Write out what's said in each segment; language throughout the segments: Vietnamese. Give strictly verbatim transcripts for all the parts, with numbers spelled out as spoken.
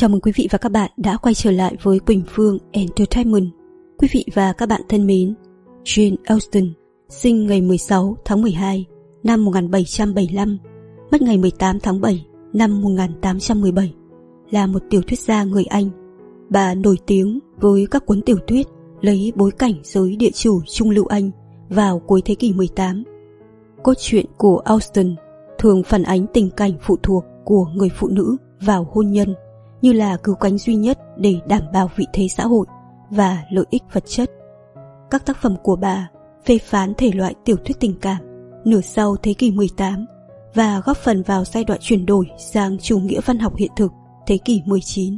Chào mừng quý vị và các bạn đã quay trở lại với Quỳnh Phương Entertainment. Quý vị và các bạn thân mến, Jane Austen sinh ngày mười sáu tháng mười hai năm một nghìn bảy trăm bảy mươi lăm, mất ngày mười tám tháng bảy năm một nghìn tám trăm mười bảy, là một tiểu thuyết gia người Anh. Bà nổi tiếng với các cuốn tiểu thuyết lấy bối cảnh giới địa chủ Trung lưu Anh vào cuối thế kỷ mười tám. Cốt truyện của Austen thường phản ánh tình cảnh phụ thuộc của người phụ nữ vào hôn nhân như là cứu cánh duy nhất để đảm bảo vị thế xã hội và lợi ích vật chất. Các tác phẩm của bà phê phán thể loại tiểu thuyết tình cảm nửa sau thế kỷ mười tám và góp phần vào giai đoạn chuyển đổi sang chủ nghĩa văn học hiện thực thế kỷ mười chín.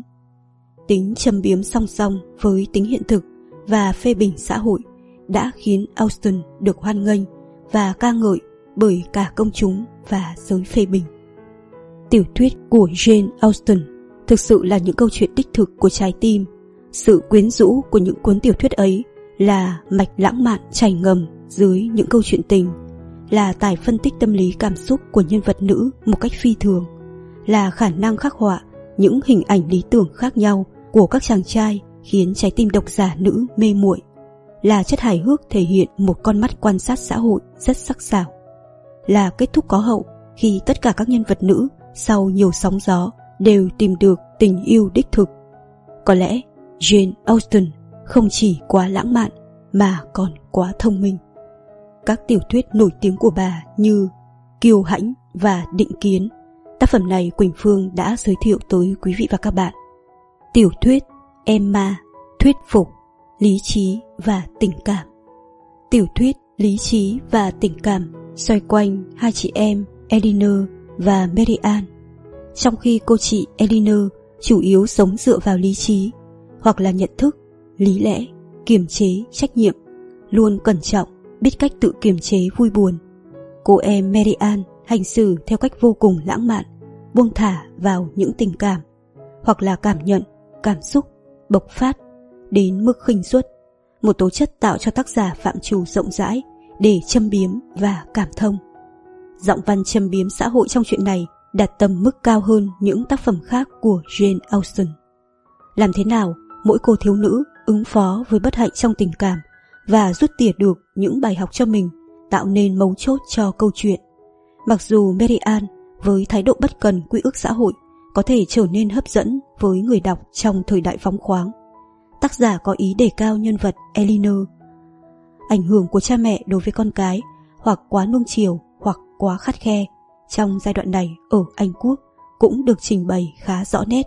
Tính châm biếm song song với tính hiện thực và phê bình xã hội đã khiến Austen được hoan nghênh và ca ngợi bởi cả công chúng và giới phê bình. Tiểu thuyết của Jane Austen thực sự là những câu chuyện đích thực của trái tim. Sự quyến rũ của những cuốn tiểu thuyết ấy là mạch lãng mạn chảy ngầm dưới những câu chuyện tình, là tài phân tích tâm lý cảm xúc của nhân vật nữ một cách phi thường, là khả năng khắc họa những hình ảnh lý tưởng khác nhau của các chàng trai khiến trái tim độc giả nữ mê muội, là chất hài hước thể hiện một con mắt quan sát xã hội rất sắc sảo, là kết thúc có hậu khi tất cả các nhân vật nữ sau nhiều sóng gió đều tìm được tình yêu đích thực. Có lẽ Jane Austen không chỉ quá lãng mạn mà còn quá thông minh. Các tiểu thuyết nổi tiếng của bà như Kiêu Hãnh và Định Kiến, tác phẩm này Quỳnh Phương đã giới thiệu tới quý vị và các bạn. Tiểu thuyết Emma, Thuyết phục, Lý trí và tình cảm. Tiểu thuyết Lý trí và tình cảm xoay quanh hai chị em Elinor và Mary Ann, trong khi cô chị Elinor chủ yếu sống dựa vào lý trí, hoặc là nhận thức, lý lẽ, kiềm chế, trách nhiệm, luôn cẩn trọng, biết cách tự kiềm chế vui buồn. Cô em Mary Ann hành xử theo cách vô cùng lãng mạn, buông thả vào những tình cảm, hoặc là cảm nhận, cảm xúc, bộc phát, đến mức khinh suất, một tố chất tạo cho tác giả phạm trù rộng rãi để châm biếm và cảm thông. Giọng văn châm biếm xã hội trong chuyện này đạt tầm mức cao hơn những tác phẩm khác của Jane Austen. Làm thế nào mỗi cô thiếu nữ ứng phó với bất hạnh trong tình cảm và rút tỉa được những bài học cho mình, tạo nên mấu chốt cho câu chuyện. Mặc dù Mary Ann với thái độ bất cần quy ước xã hội có thể trở nên hấp dẫn với người đọc trong thời đại phóng khoáng, tác giả có ý đề cao nhân vật Elinor. Ảnh hưởng của cha mẹ đối với con cái, hoặc quá nuông chiều hoặc quá khắt khe trong giai đoạn này ở Anh Quốc cũng được trình bày khá rõ nét.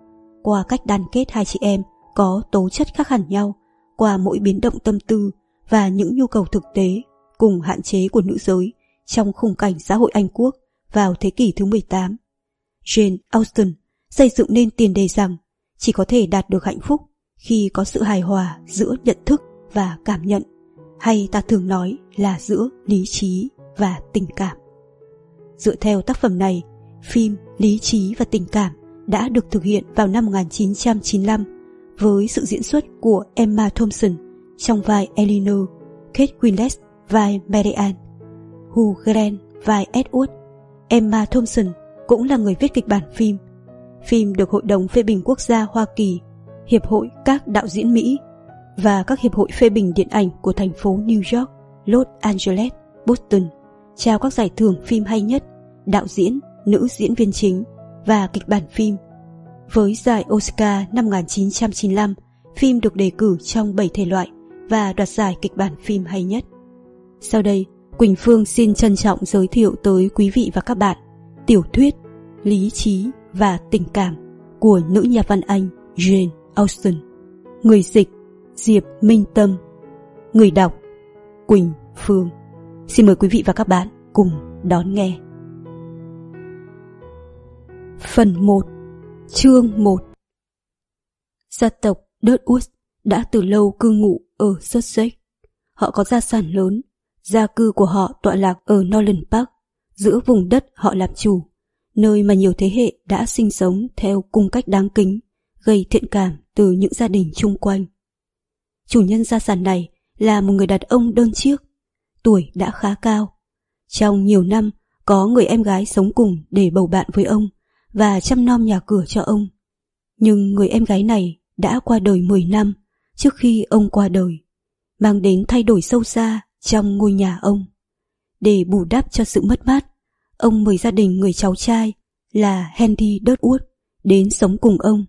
Qua cách đan kết hai chị em có tố chất khác hẳn nhau, qua mỗi biến động tâm tư và những nhu cầu thực tế cùng hạn chế của nữ giới trong khung cảnh xã hội Anh Quốc vào thế kỷ thứ mười tám, Jane Austen xây dựng nên tiền đề rằng chỉ có thể đạt được hạnh phúc khi có sự hài hòa giữa nhận thức và cảm nhận, hay ta thường nói là giữa lý trí và tình cảm. Dựa theo tác phẩm này, phim Lý trí và tình cảm đã được thực hiện vào năm một nghìn chín trăm chín mươi lăm với sự diễn xuất của Emma Thompson trong vai Elinor, Kate Winslet vai Mary Ann, Hugh Grant vai Edward. Emma Thompson cũng là người viết kịch bản phim. Phim được Hội đồng Phê bình Quốc gia Hoa Kỳ, Hiệp hội các đạo diễn Mỹ và các hiệp hội phê bình điện ảnh của thành phố New York, Los Angeles, Boston trao các giải thưởng phim hay nhất, đạo diễn, nữ diễn viên chính và kịch bản phim. Với giải Oscar năm một nghìn chín trăm chín mươi lăm, phim được đề cử trong bảy thể loại và đoạt giải kịch bản phim hay nhất. Sau đây, Quỳnh Phương xin trân trọng giới thiệu tới quý vị và các bạn tiểu thuyết Lý trí và tình cảm của nữ nhà văn Anh Jane Austen. Người dịch Diệp Minh Tâm. Người đọc Quỳnh Phương. Xin mời quý vị và các bạn cùng đón nghe. Phần một. Chương một. Gia tộc Dudwood đã từ lâu cư ngụ ở Sussex. Họ có gia sản lớn. Gia cư của họ tọa lạc ở Norland Park, giữa vùng đất họ làm chủ, nơi mà nhiều thế hệ đã sinh sống theo cung cách đáng kính, gây thiện cảm từ những gia đình chung quanh. Chủ nhân gia sản này là một người đàn ông đơn chiếc, tuổi đã khá cao. Trong nhiều năm, có người em gái sống cùng để bầu bạn với ông và chăm nom nhà cửa cho ông. Nhưng người em gái này đã qua đời mười năm trước khi ông qua đời, mang đến thay đổi sâu xa trong ngôi nhà ông. Để bù đắp cho sự mất mát, ông mời gia đình người cháu trai là Henry Dudwood đến sống cùng ông.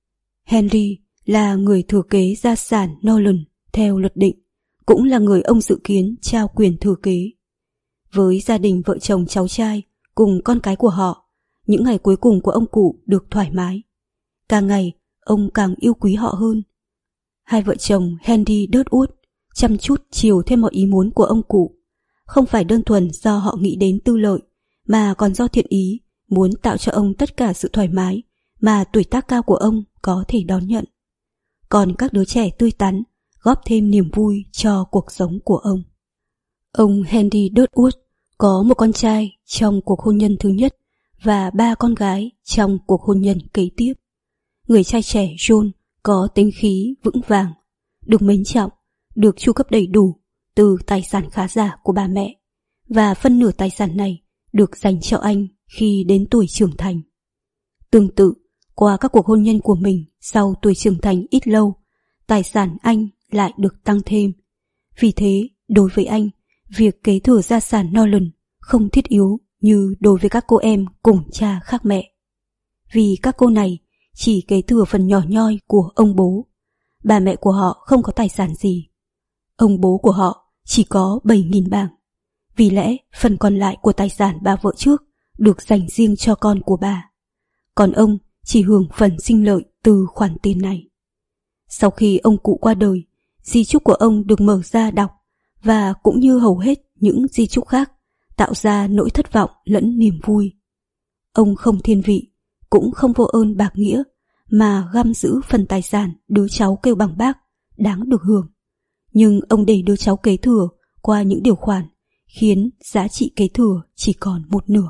Henry là người thừa kế gia sản Nolan theo luật định, cũng là người ông dự kiến trao quyền thừa kế. Với gia đình vợ chồng cháu trai cùng con cái của họ, những ngày cuối cùng của ông cụ được thoải mái. Càng ngày, ông càng yêu quý họ hơn. Hai vợ chồng Henry Dudwood chăm chút chiều theo mọi ý muốn của ông cụ, không phải đơn thuần do họ nghĩ đến tư lợi, mà còn do thiện ý, muốn tạo cho ông tất cả sự thoải mái mà tuổi tác cao của ông có thể đón nhận. Còn các đứa trẻ tươi tắn góp thêm niềm vui cho cuộc sống của ông. Ông Henry Dudwood có một con trai trong cuộc hôn nhân thứ nhất và ba con gái trong cuộc hôn nhân kế tiếp. Người trai trẻ John có tính khí vững vàng, được mến trọng, được chu cấp đầy đủ từ tài sản khá giả của bà mẹ, và phân nửa tài sản này được dành cho anh khi đến tuổi trưởng thành. Tương tự, qua các cuộc hôn nhân của mình sau tuổi trưởng thành ít lâu, tài sản anh lại được tăng thêm. Vì thế, đối với anh, việc kế thừa gia sản Nolan không thiết yếu như đối với các cô em cùng cha khác mẹ. Vì các cô này chỉ kế thừa phần nhỏ nhoi của ông bố. Bà mẹ của họ không có tài sản gì. Ông bố của họ chỉ có bảy nghìn bảng. Vì lẽ phần còn lại của tài sản bà vợ trước được dành riêng cho con của bà. Còn ông chỉ hưởng phần sinh lợi từ khoản tiền này. Sau khi ông cụ qua đời, di chúc của ông được mở ra đọc, và cũng như hầu hết những di chúc khác, tạo ra nỗi thất vọng lẫn niềm vui. Ông không thiên vị, cũng không vô ơn bạc nghĩa, mà găm giữ phần tài sản đứa cháu kêu bằng bác đáng được hưởng. Nhưng ông để đứa cháu kế thừa qua những điều khoản khiến giá trị kế thừa chỉ còn một nửa.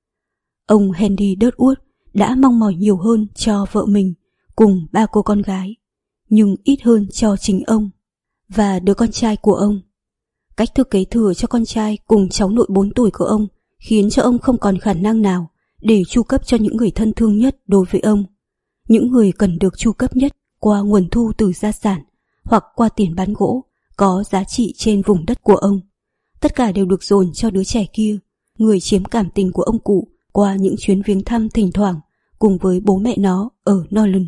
Ông Henry Dudwood đã mong mỏi nhiều hơn cho vợ mình cùng ba cô con gái, nhưng ít hơn cho chính ông và đứa con trai của ông. Cách thức kế thừa cho con trai cùng cháu nội bốn tuổi của ông khiến cho ông không còn khả năng nào để chu cấp cho những người thân thương nhất đối với ông, những người cần được chu cấp nhất qua nguồn thu từ gia sản hoặc qua tiền bán gỗ có giá trị trên vùng đất của ông. Tất cả đều được dồn cho đứa trẻ kia, người chiếm cảm tình của ông cụ qua những chuyến viếng thăm thỉnh thoảng cùng với bố mẹ nó ở Nolan.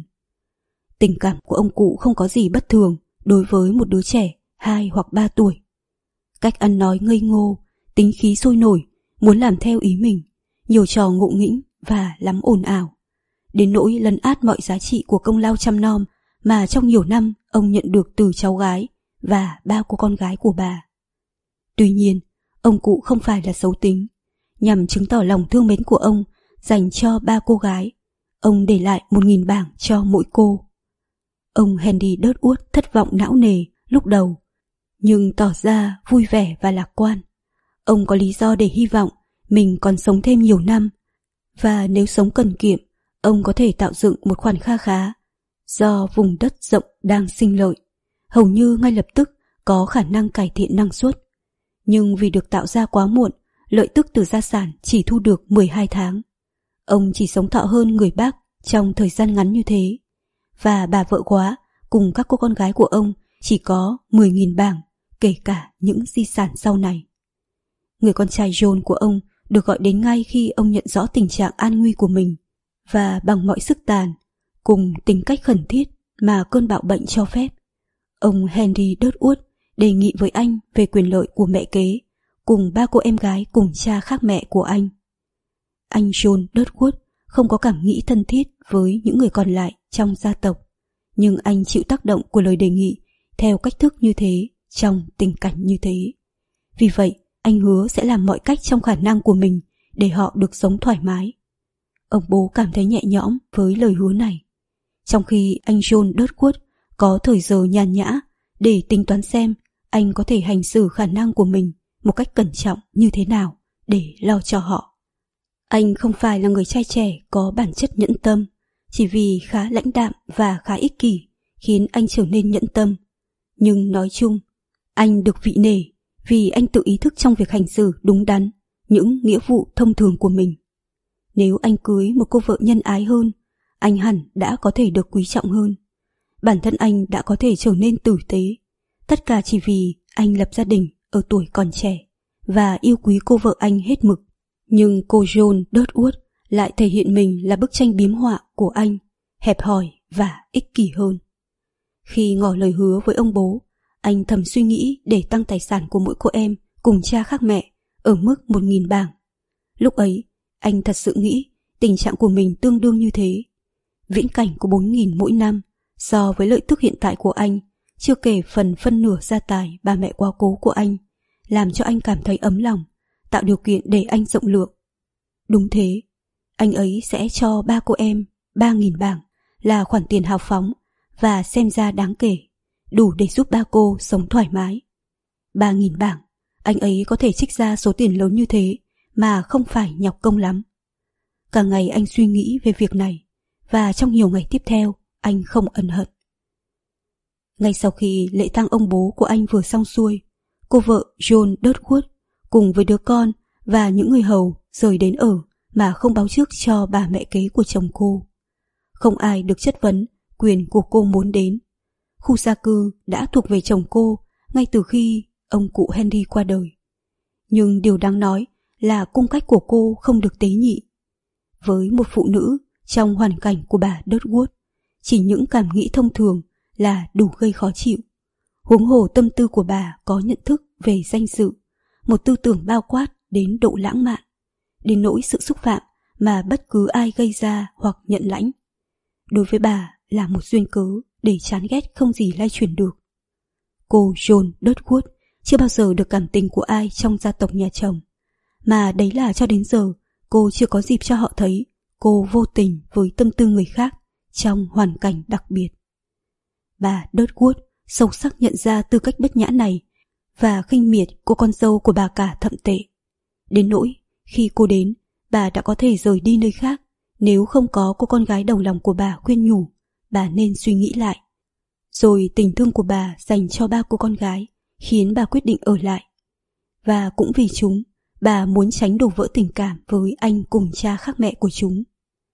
Tình cảm của ông cụ không có gì bất thường đối với một đứa trẻ hai hoặc ba tuổi. Cách ăn nói ngây ngô, tính khí sôi nổi, muốn làm theo ý mình, nhiều trò ngộ nghĩnh và lắm ồn ào, đến nỗi lấn át mọi giá trị của công lao chăm nom mà trong nhiều năm ông nhận được từ cháu gái và ba cô con gái của bà. Tuy nhiên, ông cụ không phải là xấu tính. Nhằm chứng tỏ lòng thương mến của ông dành cho ba cô gái, ông để lại một nghìn bảng cho mỗi cô. Ông Henry Dudwood thất vọng não nề lúc đầu, nhưng tỏ ra vui vẻ và lạc quan. Ông có lý do để hy vọng mình còn sống thêm nhiều năm, và nếu sống cần kiệm, ông có thể tạo dựng một khoản kha khá do vùng đất rộng đang sinh lợi, hầu như ngay lập tức có khả năng cải thiện năng suất. Nhưng vì được tạo ra quá muộn, lợi tức từ gia sản chỉ thu được mười hai tháng. Ông chỉ sống thọ hơn người bác trong thời gian ngắn như thế, và bà vợ quá cùng các cô con gái của ông chỉ có mười nghìn bảng, kể cả những di sản sau này. Người con trai John của ông được gọi đến ngay khi ông nhận rõ tình trạng an nguy của mình, và bằng mọi sức tàn, cùng tính cách khẩn thiết mà cơn bạo bệnh cho phép, ông Henry Dudwood đề nghị với anh về quyền lợi của mẹ kế cùng ba cô em gái cùng cha khác mẹ của anh. Anh John Dudwood không có cảm nghĩ thân thiết với những người còn lại trong gia tộc, nhưng anh chịu tác động của lời đề nghị theo cách thức như thế trong tình cảnh như thế. Vì vậy, anh hứa sẽ làm mọi cách trong khả năng của mình để họ được sống thoải mái. Ông bố cảm thấy nhẹ nhõm với lời hứa này, trong khi anh John Dudwood có thời giờ nhàn nhã để tính toán xem anh có thể hành xử khả năng của mình một cách cẩn trọng như thế nào để lo cho họ. Anh không phải là người trai trẻ có bản chất nhẫn tâm, chỉ vì khá lãnh đạm và khá ích kỷ khiến anh trở nên nhẫn tâm. Nhưng nói chung, anh được vị nể vì anh tự ý thức trong việc hành xử đúng đắn những nghĩa vụ thông thường của mình. Nếu anh cưới một cô vợ nhân ái hơn, anh hẳn đã có thể được quý trọng hơn. Bản thân anh đã có thể trở nên tử tế. Tất cả chỉ vì anh lập gia đình ở tuổi còn trẻ và yêu quý cô vợ anh hết mực. Nhưng cô Joan Dodgwood lại thể hiện mình là bức tranh biếm họa của anh, hẹp hòi và ích kỷ hơn. Khi ngỏ lời hứa với ông bố, anh thầm suy nghĩ để tăng tài sản của mỗi cô em cùng cha khác mẹ ở mức một nghìn bảng. Lúc ấy, anh thật sự nghĩ tình trạng của mình tương đương như thế. Viễn cảnh của bốn nghìn mỗi năm so với lợi tức hiện tại của anh, chưa kể phần phân nửa gia tài bà mẹ quá cố của anh, làm cho anh cảm thấy ấm lòng, tạo điều kiện để anh rộng lượng. Đúng thế, anh ấy sẽ cho ba cô em ba nghìn bảng là khoản tiền hào phóng và xem ra đáng kể, đủ để giúp ba cô sống thoải mái. Ba nghìn bảng, anh ấy có thể trích ra số tiền lớn như thế mà không phải nhọc công lắm. Cả ngày anh suy nghĩ về việc này, và trong nhiều ngày tiếp theo, anh không ân hận. Ngay sau khi lễ tang ông bố của anh vừa xong xuôi, cô vợ Joan Dodgwood cùng với đứa con và những người hầu rời đến ở mà không báo trước cho bà mẹ kế của chồng cô. Không ai được chất vấn quyền của cô muốn đến. Khu gia cư đã thuộc về chồng cô ngay từ khi ông cụ Henry qua đời. Nhưng điều đáng nói là cung cách của cô không được tế nhị. Với một phụ nữ trong hoàn cảnh của bà Dodgwood, chỉ những cảm nghĩ thông thường là đủ gây khó chịu. Huống hồ tâm tư của bà có nhận thức về danh dự, một tư tưởng bao quát đến độ lãng mạn, đến nỗi sự xúc phạm mà bất cứ ai gây ra hoặc nhận lãnh, đối với bà là một duyên cớ để chán ghét không gì lay chuyển được. Cô Joan Dodgwood chưa bao giờ được cảm tình của ai trong gia tộc nhà chồng, mà đấy là cho đến giờ cô chưa có dịp cho họ thấy cô vô tình với tâm tư người khác trong hoàn cảnh đặc biệt. Bà Dodgwood sâu sắc nhận ra tư cách bất nhã này và khinh miệt cô con dâu của bà cả thậm tệ. Đến nỗi khi cô đến, bà đã có thể rời đi nơi khác nếu không có cô con gái đầu lòng của bà khuyên nhủ bà nên suy nghĩ lại. Rồi tình thương của bà dành cho ba cô con gái khiến bà quyết định ở lại. Và cũng vì chúng, bà muốn tránh đổ vỡ tình cảm với anh cùng cha khác mẹ của chúng.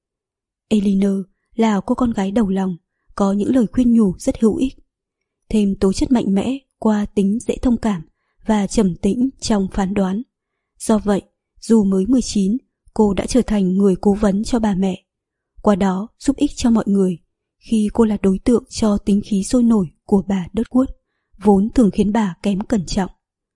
Eleanor là cô con gái đầu lòng, có những lời khuyên nhủ rất hữu ích, thêm tố chất mạnh mẽ qua tính dễ thông cảm và trầm tĩnh trong phán đoán. Do vậy, dù mới mười chín, cô đã trở thành người cố vấn cho bà mẹ, qua đó giúp ích cho mọi người khi cô là đối tượng cho tính khí sôi nổi của bà Dodgwood, vốn thường khiến bà kém cẩn trọng.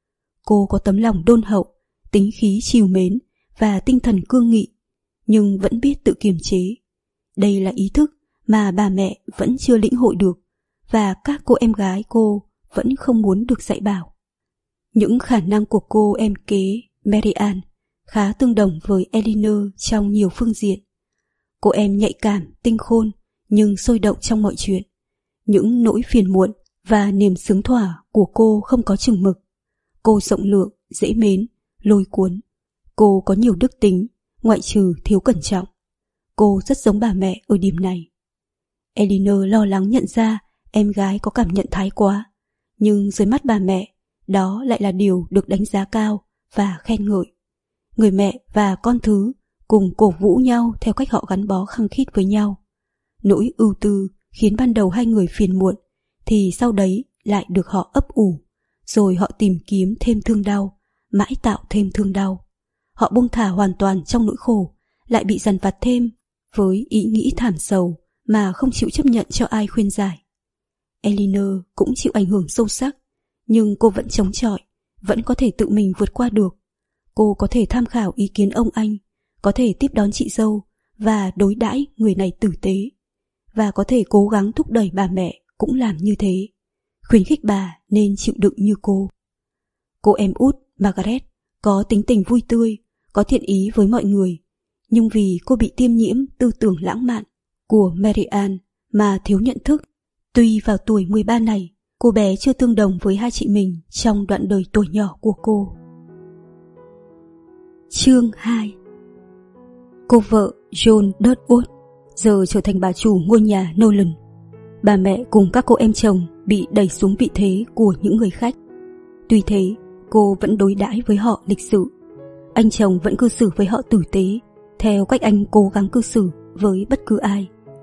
Cô có tấm lòng đôn hậu, tính khí trìu mến và tinh thần cương nghị, nhưng vẫn biết tự kiềm chế. Đây là ý thức mà bà mẹ vẫn chưa lĩnh hội được, và các cô em gái cô vẫn không muốn được dạy bảo. Những khả năng của cô em kế Mary Ann khá tương đồng với Eleanor trong nhiều phương diện. Cô em nhạy cảm, tinh khôn, nhưng sôi động trong mọi chuyện. Những nỗi phiền muộn và niềm sướng thỏa của cô không có chừng mực. Cô rộng lượng, dễ mến, lôi cuốn. Cô có nhiều đức tính, ngoại trừ thiếu cẩn trọng. Cô rất giống bà mẹ ở điểm này. Eleanor lo lắng nhận ra em gái có cảm nhận thái quá, nhưng dưới mắt bà mẹ, đó lại là điều được đánh giá cao và khen ngợi. Người mẹ và con thứ cùng cổ vũ nhau theo cách họ gắn bó khăng khít với nhau. Nỗi ưu tư khiến ban đầu hai người phiền muộn, thì sau đấy lại được họ ấp ủ, rồi họ tìm kiếm thêm thương đau, mãi tạo thêm thương đau. Họ buông thả hoàn toàn trong nỗi khổ, lại bị dằn vặt thêm với ý nghĩ thảm sầu mà không chịu chấp nhận cho ai khuyên giải. Eleanor cũng chịu ảnh hưởng sâu sắc, nhưng cô vẫn chống chọi, vẫn có thể tự mình vượt qua được. Cô có thể tham khảo ý kiến ông anh, có thể tiếp đón chị dâu và đối đãi người này tử tế, và có thể cố gắng thúc đẩy bà mẹ cũng làm như thế, khuyến khích bà nên chịu đựng như cô. Cô em út Margaret có tính tình vui tươi, có thiện ý với mọi người, nhưng vì cô bị tiêm nhiễm tư tưởng lãng mạn của Mary Ann mà thiếu nhận thức. Tuy vào tuổi mười ba này, cô bé chưa tương đồng với hai chị mình trong đoạn đời tuổi nhỏ của cô. Chương hai. Cô vợ Joan Dodgwood giờ trở thành bà chủ ngôi nhà Nolan. Bà mẹ cùng các cô em chồng bị đẩy xuống vị thế của những người khách. Tuy thế, cô vẫn đối đãi với họ lịch sự. Anh chồng vẫn cư xử với họ tử tế, theo cách anh cố gắng cư xử với bất cứ ai,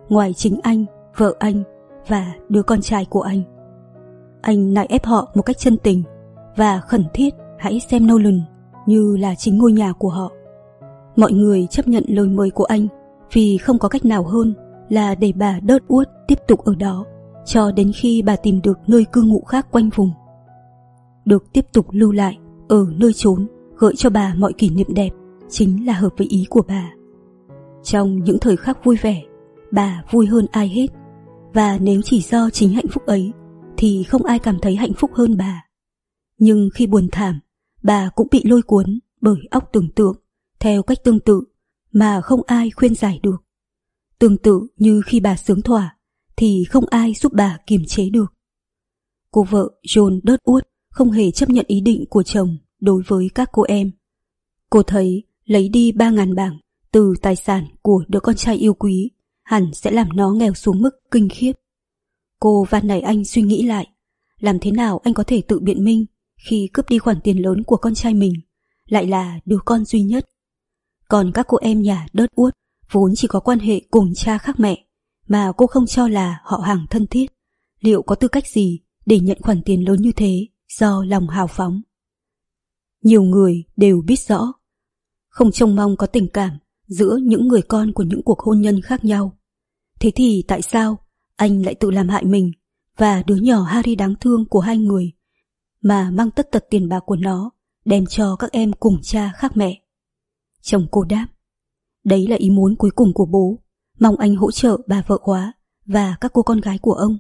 ngoài chính anh, vợ anh và đứa con trai của anh. Anh nài ép họ một cách chân tình và khẩn thiết hãy xem Nolan như là chính ngôi nhà của họ. Mọi người chấp nhận lời mời của anh vì không có cách nào hơn là để bà Dudwood tiếp tục ở đó cho đến khi bà tìm được nơi cư ngụ khác quanh vùng. Được tiếp tục lưu lại ở nơi chốn gợi cho bà mọi kỷ niệm đẹp chính là hợp với ý của bà. Trong những thời khắc vui vẻ, bà vui hơn ai hết, và nếu chỉ do chính hạnh phúc ấy thì không ai cảm thấy hạnh phúc hơn bà. Nhưng khi buồn thảm, bà cũng bị lôi cuốn bởi óc tưởng tượng theo cách tương tự mà không ai khuyên giải được. Tương tự như khi bà sướng thỏa thì không ai giúp bà kiềm chế được. Cô vợ John Dudwood không hề chấp nhận ý định của chồng đối với các cô em. Cô thấy lấy đi ba ngàn bảng từ tài sản của đứa con trai yêu quý hẳn sẽ làm nó nghèo xuống mức kinh khiếp. Cô van nài anh suy nghĩ lại, làm thế nào anh có thể tự biện minh khi cướp đi khoản tiền lớn của con trai mình, lại là đứa con duy nhất. Còn các cô em nhà Dudwood vốn chỉ có quan hệ cùng cha khác mẹ, mà cô không cho là họ hàng thân thiết, liệu có tư cách gì để nhận khoản tiền lớn như thế do lòng hào phóng. Nhiều người đều biết rõ, không trông mong có tình cảm giữa những người con của những cuộc hôn nhân khác nhau. Thế thì tại sao anh lại tự làm hại mình và đứa nhỏ Harry đáng thương của hai người, mà mang tất tật tiền bạc của nó đem cho các em cùng cha khác mẹ? Chồng cô đáp, đấy là ý muốn cuối cùng của bố, mong anh hỗ trợ bà vợ hóa và các cô con gái của ông.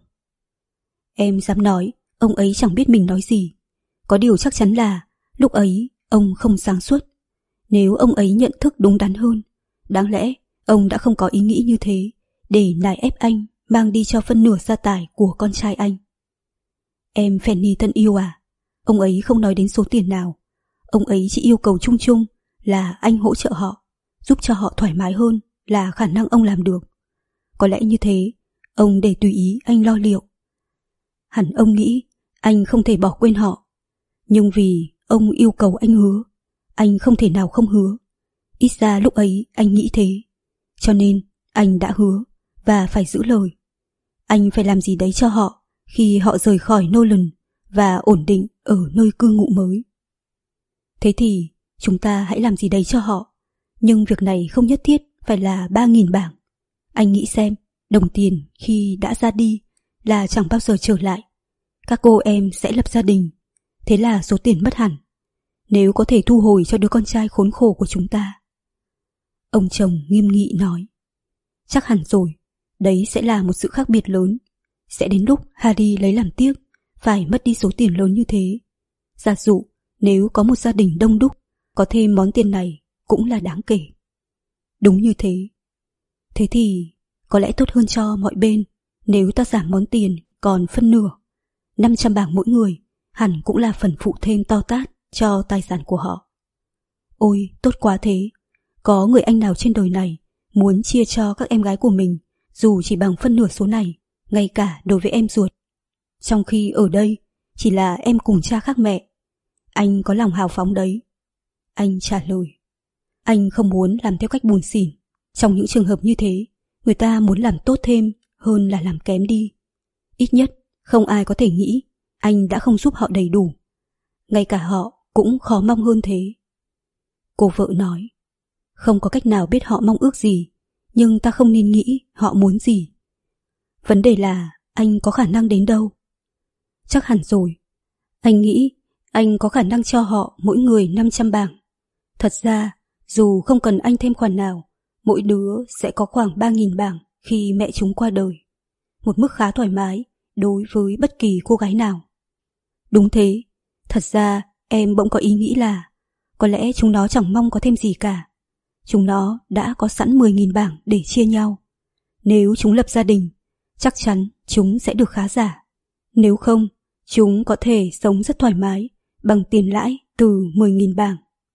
Em dám nói ông ấy chẳng biết mình nói gì. Có điều chắc chắn là lúc ấy ông không sáng suốt. Nếu ông ấy nhận thức đúng đắn hơn, đáng lẽ ông đã không có ý nghĩ như thế để nài ép anh mang đi cho phân nửa gia tài của con trai anh. Em Fanny thân yêu à, ông ấy không nói đến số tiền nào. Ông ấy chỉ yêu cầu chung chung là anh hỗ trợ họ, giúp cho họ thoải mái hơn là khả năng ông làm được. Có lẽ như thế, ông để tùy ý anh lo liệu. Hẳn ông nghĩ anh không thể bỏ quên họ, nhưng vì ông yêu cầu anh hứa, anh không thể nào không hứa. Ít ra lúc ấy anh nghĩ thế, cho nên anh đã hứa và phải giữ lời. Anh phải làm gì đấy cho họ khi họ rời khỏi Nolan và ổn định ở nơi cư ngụ mới. Thế thì chúng ta hãy làm gì đấy cho họ, nhưng việc này không nhất thiết phải là ba nghìn bảng. Anh nghĩ xem, đồng tiền khi đã ra đi là chẳng bao giờ trở lại. Các cô em sẽ lập gia đình, thế là số tiền mất hẳn. Nếu có thể thu hồi cho đứa con trai khốn khổ của chúng ta. Ông chồng nghiêm nghị nói, chắc hẳn rồi, đấy sẽ là một sự khác biệt lớn. Sẽ đến lúc Harry lấy làm tiếc phải mất đi số tiền lớn như thế. Giả dụ nếu có một gia đình đông đúc, có thêm món tiền này cũng là đáng kể. Đúng như thế. Thế thì có lẽ tốt hơn cho mọi bên nếu ta giảm món tiền còn phân nửa. năm trăm bảng mỗi người hẳn cũng là phần phụ thêm to tát cho tài sản của họ. Ôi, tốt quá thế. Có người anh nào trên đời này muốn chia cho các em gái của mình dù chỉ bằng phân nửa số này, ngay cả đối với em ruột. Trong khi ở đây chỉ là em cùng cha khác mẹ. Anh có lòng hào phóng đấy. Anh trả lời, anh không muốn làm theo cách buồn xỉn. Trong những trường hợp như thế, người ta muốn làm tốt thêm hơn là làm kém đi. Ít nhất không ai có thể nghĩ anh đã không giúp họ đầy đủ. Ngay cả họ cũng khó mong hơn thế. Cô vợ nói, không có cách nào biết họ mong ước gì, nhưng ta không nên nghĩ họ muốn gì. Vấn đề là anh có khả năng đến đâu. Chắc hẳn rồi. Anh nghĩ anh có khả năng cho họ mỗi người năm trăm bảng. Thật ra, dù không cần anh thêm khoản nào, mỗi đứa sẽ có khoảng ba nghìn bảng khi mẹ chúng qua đời. Một mức khá thoải mái đối với bất kỳ cô gái nào. Đúng thế, thật ra em bỗng có ý nghĩ là có lẽ chúng nó chẳng mong có thêm gì cả. Chúng nó đã có sẵn mười nghìn bảng để chia nhau. Nếu chúng lập gia đình, chắc chắn chúng sẽ được khá giả. Nếu không, chúng có thể sống rất thoải mái bằng tiền lãi từ mười nghìn bảng.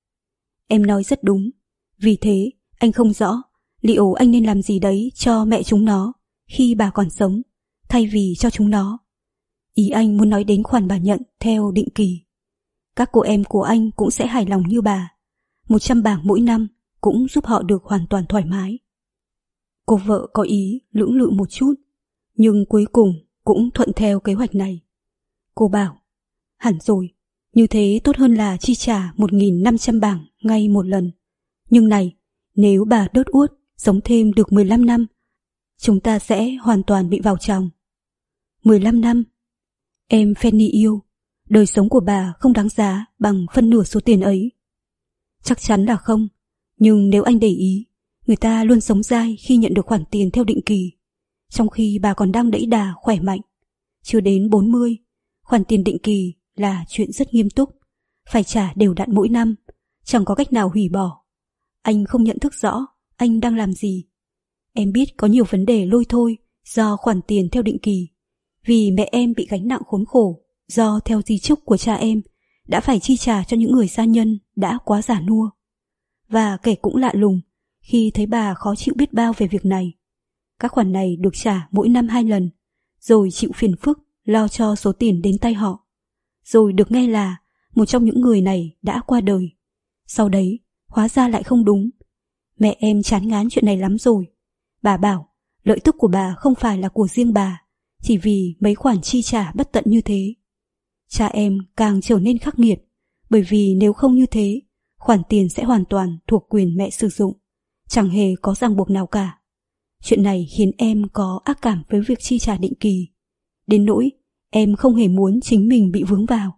Em nói rất đúng. Vì thế, anh không rõ liệu anh nên làm gì đấy cho mẹ chúng nó khi bà còn sống, thay vì cho chúng nó. Ý anh muốn nói đến khoản bà nhận theo định kỳ. Các cô em của anh cũng sẽ hài lòng như bà. Một trăm bảng mỗi năm cũng giúp họ được hoàn toàn thoải mái. Cô vợ có ý lưỡng lự một chút, nhưng cuối cùng cũng thuận theo kế hoạch này. Cô bảo, hẳn rồi, như thế tốt hơn là chi trả một nghìn năm trăm bảng ngay một lần. Nhưng này, nếu bà đốt uốt sống thêm được mười lăm năm, chúng ta sẽ hoàn toàn bị vào chồng. mười lăm năm? Em Fanny yêu, đời sống của bà không đáng giá bằng phân nửa số tiền ấy. Chắc chắn là không, nhưng nếu anh để ý, người ta luôn sống dai khi nhận được khoản tiền theo định kỳ, trong khi bà còn đang đẫy đà khỏe mạnh. Chưa đến bốn mươi, khoản tiền định kỳ là chuyện rất nghiêm túc, phải trả đều đặn mỗi năm, chẳng có cách nào hủy bỏ. Anh không nhận thức rõ anh đang làm gì. Em biết có nhiều vấn đề lôi thôi do khoản tiền theo định kỳ, vì mẹ em bị gánh nặng khốn khổ do theo di chúc của cha em đã phải chi trả cho những người gia nhân đã quá già nua. Và kể cũng lạ lùng khi thấy bà khó chịu biết bao về việc này. Các khoản này được trả mỗi năm hai lần, rồi chịu phiền phức lo cho số tiền đến tay họ. Rồi được nghe là một trong những người này đã qua đời. Sau đấy, hóa ra lại không đúng. Mẹ em chán ngán chuyện này lắm rồi. Bà bảo lợi tức của bà không phải là của riêng bà, chỉ vì mấy khoản chi trả bất tận như thế. Cha em càng trở nên khắc nghiệt, bởi vì nếu không như thế, khoản tiền sẽ hoàn toàn thuộc quyền mẹ sử dụng, chẳng hề có ràng buộc nào cả. Chuyện này khiến em có ác cảm với việc chi trả định kỳ, đến nỗi em không hề muốn chính mình bị vướng vào.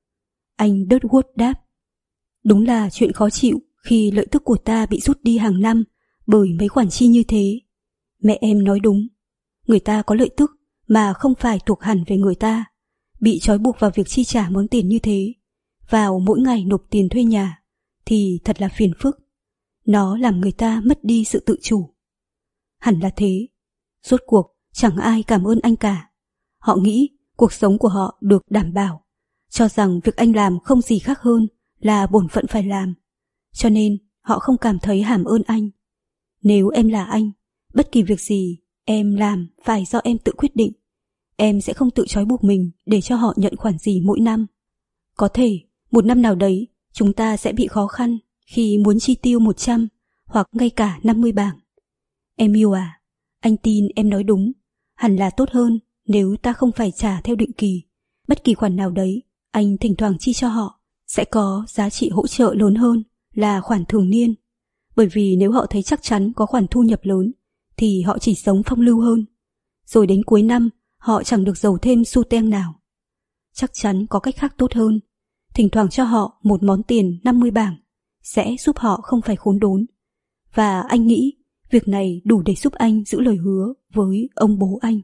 Anh Dudwood đáp, đúng là chuyện khó chịu khi lợi tức của ta bị rút đi hàng năm bởi mấy khoản chi như thế. Mẹ em nói đúng, người ta có lợi tức mà không phải thuộc hẳn về người ta, bị trói buộc vào việc chi trả món tiền như thế, vào mỗi ngày nộp tiền thuê nhà, thì thật là phiền phức. Nó làm người ta mất đi sự tự chủ. Hẳn là thế. Rốt cuộc chẳng ai cảm ơn anh cả. Họ nghĩ cuộc sống của họ được đảm bảo, cho rằng việc anh làm không gì khác hơn là bổn phận phải làm, cho nên họ không cảm thấy hàm ơn anh. Nếu em là anh, bất kỳ việc gì em làm phải do em tự quyết định. Em sẽ không tự trói buộc mình để cho họ nhận khoản gì mỗi năm. Có thể một năm nào đấy chúng ta sẽ bị khó khăn khi muốn chi tiêu một trăm hoặc ngay cả năm mươi bảng. Em yêu à, anh tin em nói đúng. Hẳn là tốt hơn nếu ta không phải trả theo định kỳ. Bất kỳ khoản nào đấy anh thỉnh thoảng chi cho họ sẽ có giá trị hỗ trợ lớn hơn là khoản thường niên. Bởi vì nếu họ thấy chắc chắn có khoản thu nhập lớn thì họ chỉ sống phong lưu hơn. Rồi đến cuối năm họ chẳng được giàu thêm xu teng nào. Chắc chắn có cách khác tốt hơn. Thỉnh thoảng cho họ một món tiền năm mươi bảng sẽ giúp họ không phải khốn đốn. Và anh nghĩ việc này đủ để giúp anh giữ lời hứa với ông bố anh.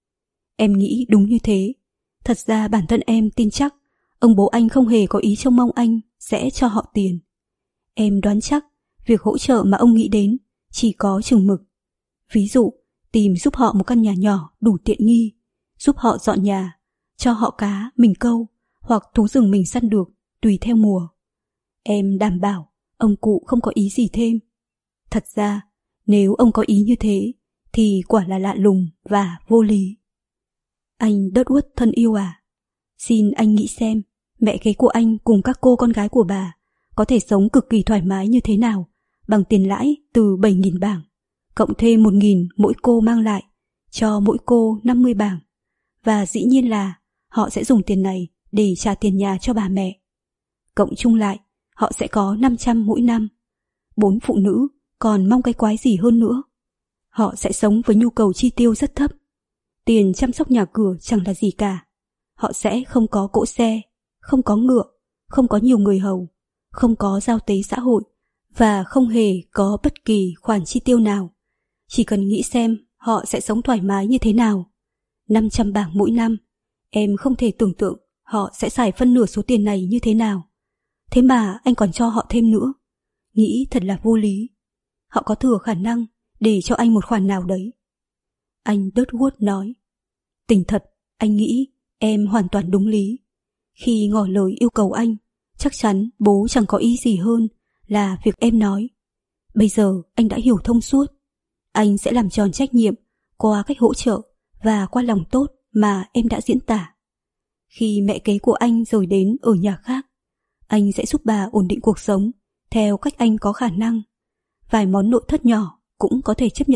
Em nghĩ đúng như thế. Thật ra bản thân em tin chắc ông bố anh không hề có ý trông mong anh sẽ cho họ tiền. Em đoán chắc việc hỗ trợ mà ông nghĩ đến chỉ có chừng mực. Ví dụ, tìm giúp họ một căn nhà nhỏ đủ tiện nghi, giúp họ dọn nhà, cho họ cá mình câu hoặc thú rừng mình săn được tùy theo mùa. Em đảm bảo ông cụ không có ý gì thêm. Thật ra, nếu ông có ý như thế thì quả là lạ lùng và vô lý. Anh Dudwood thân yêu à, xin anh nghĩ xem mẹ kế của anh cùng các cô con gái của bà có thể sống cực kỳ thoải mái như thế nào bằng tiền lãi từ bảy nghìn bảng, cộng thêm một nghìn mỗi cô mang lại, cho mỗi cô năm mươi bảng. Và dĩ nhiên là họ sẽ dùng tiền này để trả tiền nhà cho bà mẹ. Cộng chung lại, họ sẽ có năm trăm mỗi năm. Bốn phụ nữ còn mong cái quái gì hơn nữa. Họ sẽ sống với nhu cầu chi tiêu rất thấp. Tiền chăm sóc nhà cửa chẳng là gì cả. Họ sẽ không có cỗ xe, không có ngựa, không có nhiều người hầu, không có giao tế xã hội và không hề có bất kỳ khoản chi tiêu nào. Chỉ cần nghĩ xem họ sẽ sống thoải mái như thế nào. năm trăm bảng mỗi năm, em không thể tưởng tượng họ sẽ xài phân nửa số tiền này như thế nào. Thế mà anh còn cho họ thêm nữa. Nghĩ thật là vô lý. Họ có thừa khả năng để cho anh một khoản nào đấy. Anh Dudwood nói, tình thật, anh nghĩ em hoàn toàn đúng lý. Khi ngỏ lời yêu cầu anh, chắc chắn bố chẳng có ý gì hơn là việc em nói. Bây giờ anh đã hiểu thông suốt. Anh sẽ làm tròn trách nhiệm qua cách hỗ trợ và qua lòng tốt mà em đã diễn tả. Khi mẹ kế của anh rời đến ở nhà khác, anh sẽ giúp bà ổn định cuộc sống theo cách anh có khả năng. Vài món nội thất nhỏ cũng có thể chấp nhận được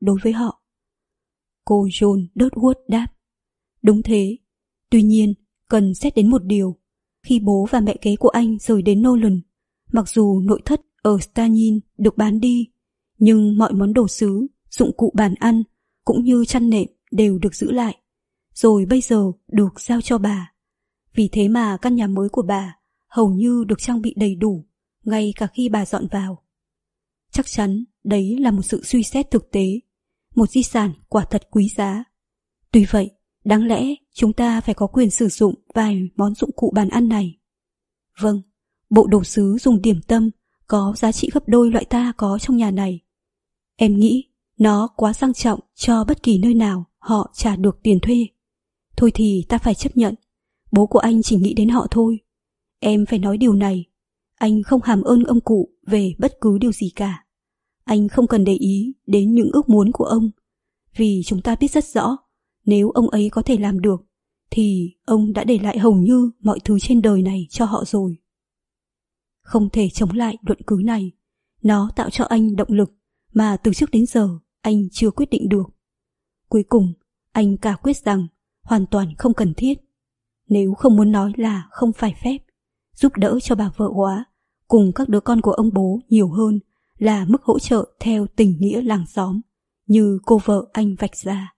đối với họ. Cô John Dodworth đáp. Đúng thế. Tuy nhiên, cần xét đến một điều. Khi bố và mẹ kế của anh rời đến Nolan, mặc dù nội thất ở Stanyin được bán đi, nhưng mọi món đồ sứ, dụng cụ bàn ăn cũng như chăn nệm đều được giữ lại, rồi bây giờ được giao cho bà. Vì thế mà căn nhà mới của bà hầu như được trang bị đầy đủ, ngay cả khi bà dọn vào. Chắc chắn đấy là một sự suy xét thực tế, một di sản quả thật quý giá. Tuy vậy, đáng lẽ chúng ta phải có quyền sử dụng vài món dụng cụ bàn ăn này. Vâng, bộ đồ sứ dùng điểm tâm có giá trị gấp đôi loại ta có trong nhà này. Em nghĩ nó quá sang trọng cho bất kỳ nơi nào họ trả được tiền thuê. Thôi thì ta phải chấp nhận, bố của anh chỉ nghĩ đến họ thôi. Em phải nói điều này, anh không hàm ơn ông cụ về bất cứ điều gì cả. Anh không cần để ý đến những ước muốn của ông, vì chúng ta biết rất rõ, nếu ông ấy có thể làm được, thì ông đã để lại hầu như mọi thứ trên đời này cho họ rồi. Không thể chống lại luận cứ này, nó tạo cho anh động lực mà từ trước đến giờ anh chưa quyết định được. Cuối cùng, anh cả quyết rằng hoàn toàn không cần thiết. Nếu không muốn nói là không phải phép, giúp đỡ cho bà vợ hóa cùng các đứa con của ông bố nhiều hơn là mức hỗ trợ theo tình nghĩa làng xóm, như cô vợ anh vạch ra.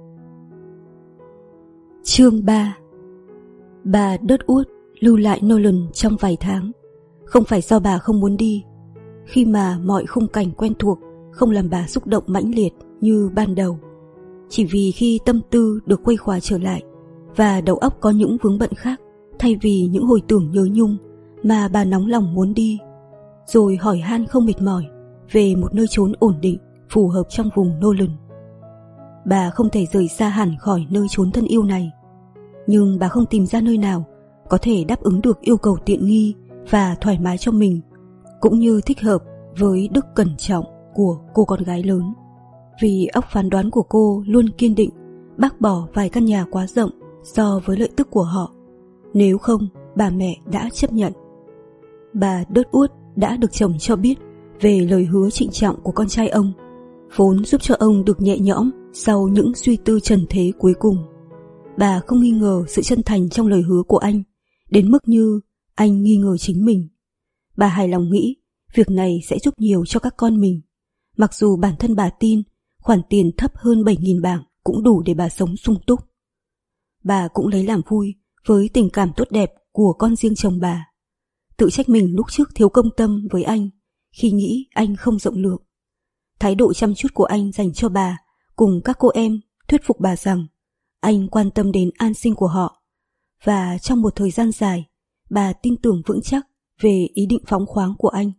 Chương ba. Bà Dodworth lưu lại Nolan trong vài tháng, không phải do bà không muốn đi, khi mà mọi khung cảnh quen thuộc không làm bà xúc động mãnh liệt như ban đầu. Chỉ vì khi tâm tư được khuây khỏa trở lại và đầu óc có những vướng bận khác thay vì những hồi tưởng nhớ nhung mà bà nóng lòng muốn đi, rồi hỏi han không mệt mỏi về một nơi chốn ổn định phù hợp trong vùng Nolan. Bà không thể rời xa hẳn khỏi nơi chốn thân yêu này, nhưng bà không tìm ra nơi nào có thể đáp ứng được yêu cầu tiện nghi và thoải mái cho mình, cũng như thích hợp với đức cẩn trọng của cô con gái lớn. Vì óc phán đoán của cô luôn kiên định bác bỏ vài căn nhà quá rộng so với lợi tức của họ. Nếu không, bà mẹ đã chấp nhận. Bà Dodworth đã được chồng cho biết về lời hứa trịnh trọng của con trai ông, vốn giúp cho ông được nhẹ nhõm sau những suy tư trần thế cuối cùng. Bà không nghi ngờ sự chân thành trong lời hứa của anh, đến mức như anh nghi ngờ chính mình. Bà hài lòng nghĩ việc này sẽ giúp nhiều cho các con mình. Mặc dù bản thân bà tin khoản tiền thấp hơn bảy nghìn bảng cũng đủ để bà sống sung túc. Bà cũng lấy làm vui với tình cảm tốt đẹp của con riêng chồng bà. Tự trách mình lúc trước thiếu công tâm với anh khi nghĩ anh không rộng lượng. Thái độ chăm chút của anh dành cho bà cùng các cô em thuyết phục bà rằng anh quan tâm đến an sinh của họ. Và trong một thời gian dài, bà tin tưởng vững chắc về ý định phóng khoáng của anh.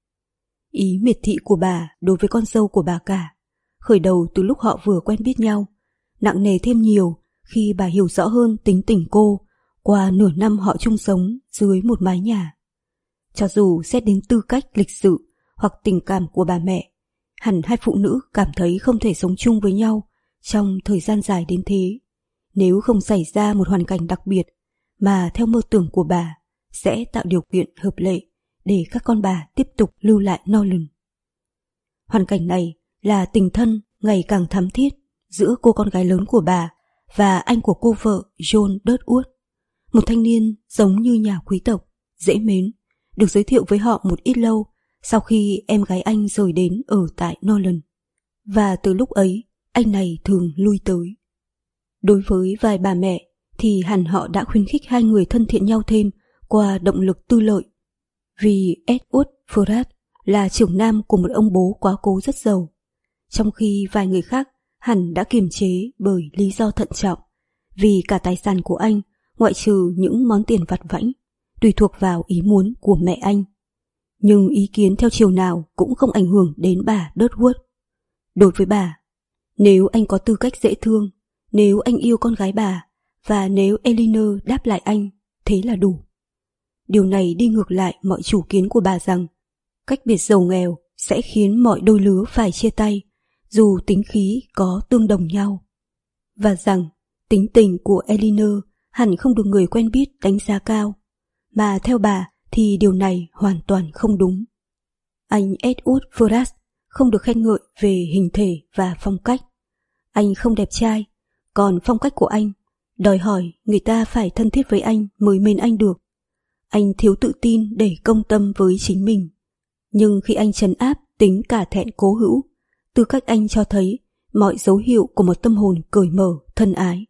Ý miệt thị của bà đối với con dâu của bà cả, khởi đầu từ lúc họ vừa quen biết nhau, nặng nề thêm nhiều khi bà hiểu rõ hơn tính tình cô qua nửa năm họ chung sống dưới một mái nhà. Cho dù xét đến tư cách lịch sự hoặc tình cảm của bà mẹ, hẳn hai phụ nữ cảm thấy không thể sống chung với nhau trong thời gian dài đến thế, nếu không xảy ra một hoàn cảnh đặc biệt mà theo mơ tưởng của bà sẽ tạo điều kiện hợp lệ để các con bà tiếp tục lưu lại Nolan. Hoàn cảnh này là tình thân ngày càng thắm thiết giữa cô con gái lớn của bà và anh của cô vợ John Dodworth, một thanh niên giống như nhà quý tộc, dễ mến, được giới thiệu với họ một ít lâu sau khi em gái anh rời đến ở tại Nolan. Và từ lúc ấy, anh này thường lui tới. Đối với vài bà mẹ thì hẳn họ đã khuyến khích hai người thân thiện nhau thêm qua động lực tư lợi. Vì Edward Ferrat là trưởng nam của một ông bố quá cố rất giàu, trong khi vài người khác hẳn đã kiềm chế bởi lý do thận trọng, vì cả tài sản của anh, ngoại trừ những món tiền vặt vãnh, tùy thuộc vào ý muốn của mẹ anh. Nhưng ý kiến theo chiều nào cũng không ảnh hưởng đến bà Dodworth. Đối với bà, nếu anh có tư cách dễ thương, nếu anh yêu con gái bà, và nếu Elinor đáp lại anh, thế là đủ. Điều này đi ngược lại mọi chủ kiến của bà rằng cách biệt giàu nghèo sẽ khiến mọi đôi lứa phải chia tay, dù tính khí có tương đồng nhau. Và rằng tính tình của Elinor hẳn không được người quen biết đánh giá cao, mà theo bà thì điều này hoàn toàn không đúng. Anh Edward Ferrat không được khen ngợi về hình thể và phong cách. Anh không đẹp trai, còn phong cách của anh đòi hỏi người ta phải thân thiết với anh mới mến anh được. Anh thiếu tự tin để công tâm với chính mình. Nhưng khi anh trấn áp tính cả thẹn cố hữu, tư cách anh cho thấy mọi dấu hiệu của một tâm hồn cởi mở, thân ái.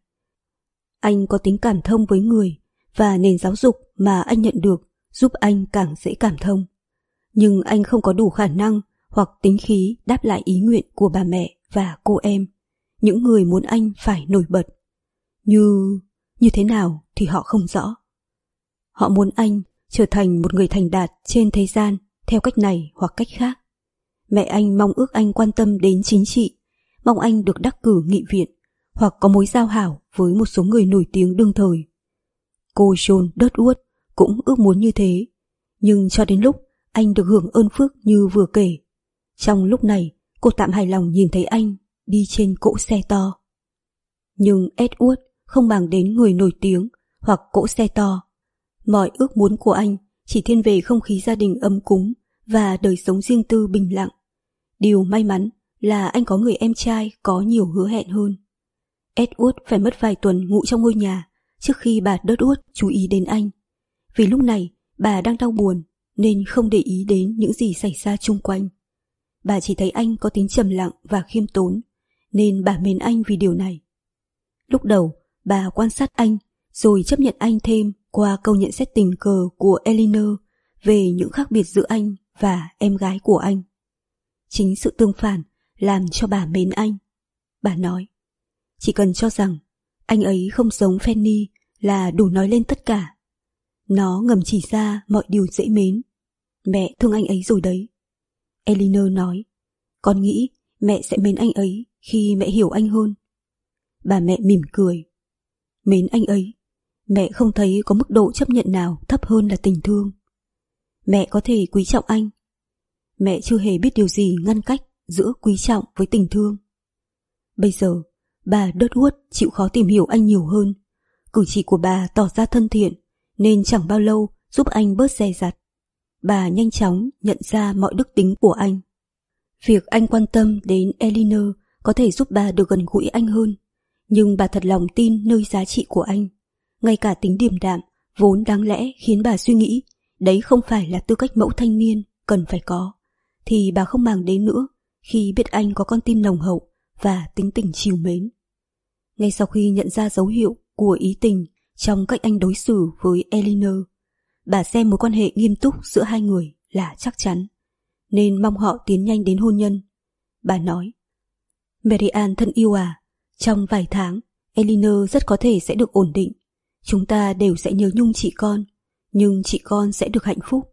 Anh có tính cảm thông với người và nền giáo dục mà anh nhận được giúp anh càng dễ cảm thông. Nhưng anh không có đủ khả năng hoặc tính khí đáp lại ý nguyện của bà mẹ và cô em, những người muốn anh phải nổi bật. Như... như thế nào thì họ không rõ. Họ muốn anh trở thành một người thành đạt trên thế gian theo cách này hoặc cách khác. Mẹ anh mong ước anh quan tâm đến chính trị, mong anh được đắc cử nghị viện hoặc có mối giao hảo với một số người nổi tiếng đương thời. Cô John Dudwood cũng ước muốn như thế, nhưng cho đến lúc anh được hưởng ơn phước như vừa kể, trong lúc này cô tạm hài lòng nhìn thấy anh đi trên cỗ xe to. Nhưng Edward không màng đến người nổi tiếng hoặc cỗ xe to. Mọi ước muốn của anh chỉ thiên về không khí gia đình ấm cúng và đời sống riêng tư bình lặng. Điều may mắn là anh có người em trai có nhiều hứa hẹn hơn. Edward phải mất vài tuần ngủ trong ngôi nhà trước khi bà Dudwood chú ý đến anh. Vì lúc này bà đang đau buồn nên không để ý đến những gì xảy ra chung quanh. Bà chỉ thấy anh có tính trầm lặng và khiêm tốn, nên bà mến anh vì điều này. Lúc đầu bà quan sát anh rồi chấp nhận anh thêm qua câu nhận xét tình cờ của Eleanor về những khác biệt giữa anh và em gái của anh. Chính sự tương phản làm cho bà mến anh. Bà nói, chỉ cần cho rằng anh ấy không giống Fanny là đủ nói lên tất cả. Nó ngầm chỉ ra mọi điều dễ mến. Mẹ thương anh ấy rồi đấy. Eleanor nói, con nghĩ mẹ sẽ mến anh ấy khi mẹ hiểu anh hơn. Bà mẹ mỉm cười. Mến anh ấy, mẹ không thấy có mức độ chấp nhận nào thấp hơn là tình thương. Mẹ có thể quý trọng anh. Mẹ chưa hề biết điều gì ngăn cách giữa quý trọng với tình thương. Bây giờ, bà Dudwood chịu khó tìm hiểu anh nhiều hơn. Cử chỉ của bà tỏ ra thân thiện, nên chẳng bao lâu giúp anh bớt dè dặt. Bà nhanh chóng nhận ra mọi đức tính của anh. Việc anh quan tâm đến Eleanor có thể giúp bà được gần gũi anh hơn, nhưng bà thật lòng tin nơi giá trị của anh. Ngay cả tính điềm đạm vốn đáng lẽ khiến bà suy nghĩ đấy không phải là tư cách mẫu thanh niên cần phải có, thì bà không màng đến nữa khi biết anh có con tim nồng hậu và tính tình trìu mến. Ngay sau khi nhận ra dấu hiệu của ý tình trong cách anh đối xử với Eleanor, bà xem mối quan hệ nghiêm túc giữa hai người là chắc chắn, nên mong họ tiến nhanh đến hôn nhân. Bà nói, Mary Ann thân yêu à, trong vài tháng Eleanor rất có thể sẽ được ổn định. Chúng ta đều sẽ nhớ nhung chị con, nhưng chị con sẽ được hạnh phúc.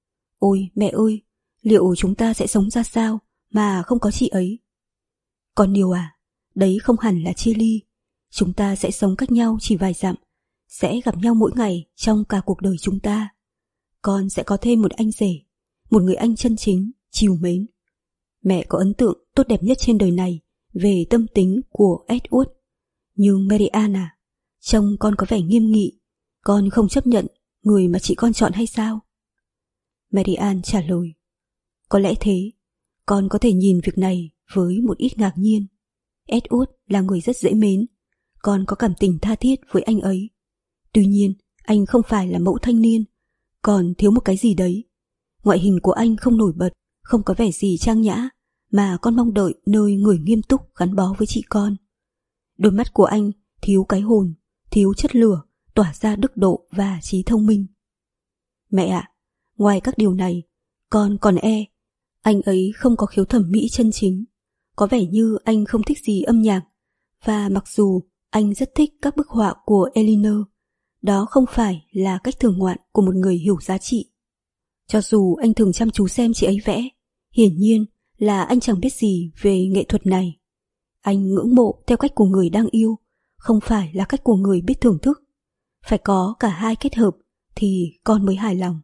Ôi mẹ ơi, liệu chúng ta sẽ sống ra sao mà không có chị ấy? Con điều à, đấy không hẳn là chia ly. Chúng ta sẽ sống cách nhau chỉ vài dặm, sẽ gặp nhau mỗi ngày trong cả cuộc đời chúng ta. Con sẽ có thêm một anh rể, một người anh chân chính, trìu mến. Mẹ có ấn tượng tốt đẹp nhất trên đời này về tâm tính của Edward. Nhưng Mary Ann à, trông con có vẻ nghiêm nghị, con không chấp nhận người mà chị con chọn hay sao? Mary Ann trả lời, có lẽ thế, con có thể nhìn việc này với một ít ngạc nhiên. Edward là người rất dễ mến, con có cảm tình tha thiết với anh ấy. Tuy nhiên, anh không phải là mẫu thanh niên, còn thiếu một cái gì đấy. Ngoại hình của anh không nổi bật, không có vẻ gì trang nhã, mà con mong đợi nơi người nghiêm túc gắn bó với chị con. Đôi mắt của anh thiếu cái hồn, thiếu chất lửa, tỏa ra đức độ và trí thông minh. Mẹ ạ, à, ngoài các điều này, con còn e anh ấy không có khiếu thẩm mỹ chân chính. Có vẻ như anh không thích gì âm nhạc, và mặc dù anh rất thích các bức họa của Eleanor, đó không phải là cách thưởng ngoạn của một người hiểu giá trị. Cho dù anh thường chăm chú xem chị ấy vẽ, hiển nhiên là anh chẳng biết gì về nghệ thuật này. Anh ngưỡng mộ theo cách của người đang yêu, không phải là cách của người biết thưởng thức. Phải có cả hai kết hợp thì con mới hài lòng.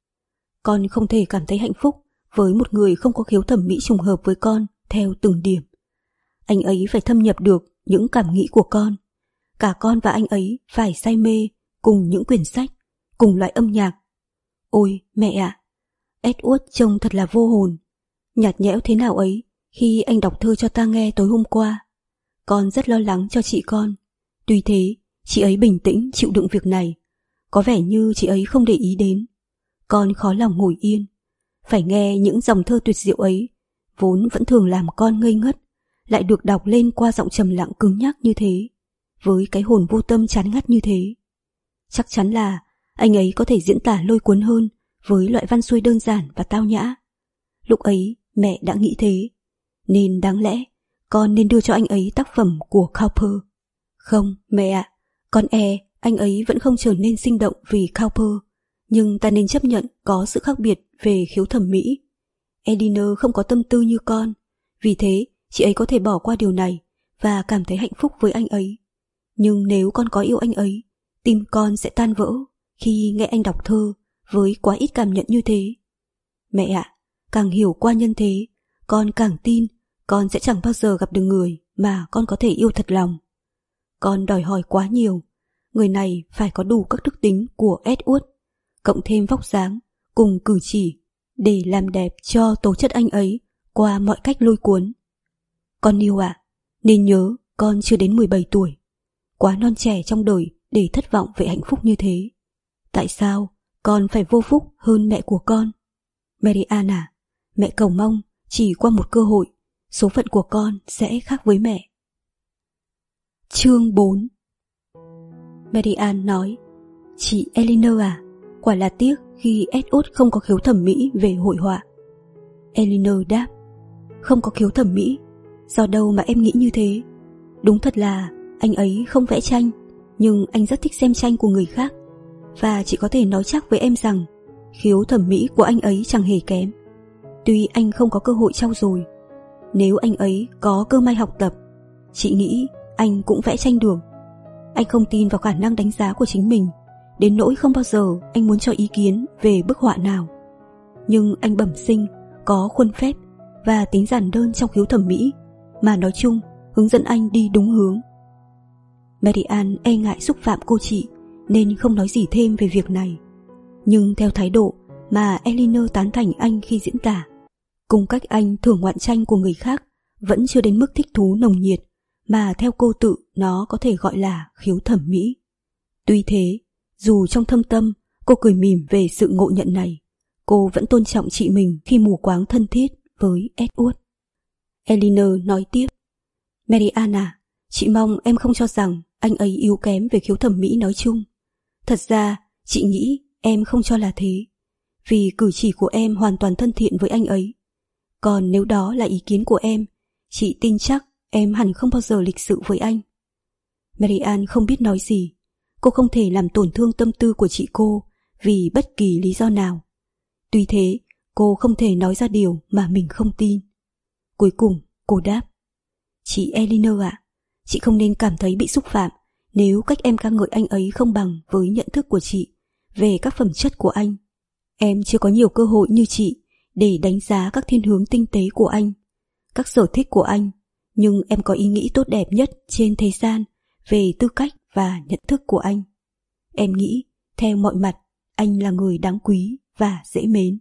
Con không thể cảm thấy hạnh phúc với một người không có khiếu thẩm mỹ trùng hợp với con theo từng điểm. Anh ấy phải thâm nhập được những cảm nghĩ của con. Cả con và anh ấy phải say mê cùng những quyển sách, cùng loại âm nhạc. Ôi mẹ ạ, à, Edward trông thật là vô hồn. nhạt nhẽo thế nào ấy khi anh đọc thơ cho ta nghe tối hôm qua. Con rất lo lắng cho chị con. Tuy thế, chị ấy bình tĩnh chịu đựng việc này. Có vẻ như chị ấy không để ý đến. Con khó lòng ngồi yên. Phải nghe những dòng thơ tuyệt diệu ấy, vốn vẫn thường làm con ngây ngất, lại được đọc lên qua giọng trầm lặng cứng nhắc như thế, với cái hồn vô tâm chán ngắt như thế. Chắc chắn là anh ấy có thể diễn tả lôi cuốn hơn với loại văn xuôi đơn giản và tao nhã. Lúc ấy mẹ đã nghĩ thế, nên đáng lẽ con nên đưa cho anh ấy tác phẩm của Cowper. Không, mẹ ạ, con e anh ấy vẫn không trở nên sinh động vì Cowper, nhưng ta nên chấp nhận có sự khác biệt về khiếu thẩm mỹ. Elinor không có tâm tư như con, vì thế chị ấy có thể bỏ qua điều này và cảm thấy hạnh phúc với anh ấy. Nhưng nếu con có yêu anh ấy, tim con sẽ tan vỡ khi nghe anh đọc thơ với quá ít cảm nhận như thế. Mẹ ạ, càng hiểu qua nhân thế, con càng tin con sẽ chẳng bao giờ gặp được người mà con có thể yêu thật lòng. Con đòi hỏi quá nhiều. Người này phải có đủ các đức tính của Edward, cộng thêm vóc dáng cùng cử chỉ để làm đẹp cho tố chất anh ấy qua mọi cách lôi cuốn. Con yêu ạ, nên nhớ con chưa đến mười bảy tuổi, quá non trẻ trong đời để thất vọng về hạnh phúc như thế. Tại sao con phải vô phúc hơn mẹ của con? Marianne à, mẹ cầu mong chỉ qua một cơ hội, số phận của con sẽ khác với mẹ. Chương bốn. Marianne nói, chị Elinor à, quả là tiếc khi Edward không có khiếu thẩm mỹ về hội họa. Elinor đáp, không có khiếu thẩm mỹ, do đâu mà em nghĩ như thế? Đúng thật là anh ấy không vẽ tranh, nhưng anh rất thích xem tranh của người khác, và chị có thể nói chắc với em rằng khiếu thẩm mỹ của anh ấy chẳng hề kém. Tuy anh không có cơ hội trau dồi, nếu anh ấy có cơ may học tập, chị nghĩ anh cũng vẽ tranh được. Anh không tin vào khả năng đánh giá của chính mình, đến nỗi không bao giờ anh muốn cho ý kiến về bức họa nào. Nhưng anh bẩm sinh có khuôn phép và tính giản đơn trong khiếu thẩm mỹ, mà nói chung hướng dẫn anh đi đúng hướng. Marianne e ngại xúc phạm cô chị nên không nói gì thêm về việc này. Nhưng theo thái độ mà Elinor tán thành anh khi diễn tả, cùng cách anh thưởng ngoạn tranh của người khác vẫn chưa đến mức thích thú nồng nhiệt mà theo cô tự nó có thể gọi là khiếu thẩm mỹ. Tuy thế, dù trong thâm tâm cô cười mỉm về sự ngộ nhận này, cô vẫn tôn trọng chị mình khi mù quáng thân thiết với Edward. Elinor nói tiếp, Marianne à, chị mong em không cho rằng anh ấy yếu kém về khiếu thẩm mỹ nói chung. Thật ra, chị nghĩ em không cho là thế, vì cử chỉ của em hoàn toàn thân thiện với anh ấy. Còn nếu đó là ý kiến của em, chị tin chắc em hẳn không bao giờ lịch sự với anh. Marianne không biết nói gì. Cô không thể làm tổn thương tâm tư của chị cô vì bất kỳ lý do nào. Tuy thế, cô không thể nói ra điều mà mình không tin. Cuối cùng, cô đáp, chị Elinor ạ, chị không nên cảm thấy bị xúc phạm nếu cách em ca ngợi anh ấy không bằng với nhận thức của chị về các phẩm chất của anh. Em chưa có nhiều cơ hội như chị để đánh giá các thiên hướng tinh tế của anh, các sở thích của anh, nhưng em có ý nghĩ tốt đẹp nhất trên thế gian về tư cách và nhận thức của anh. Em nghĩ, theo mọi mặt, anh là người đáng quý và dễ mến.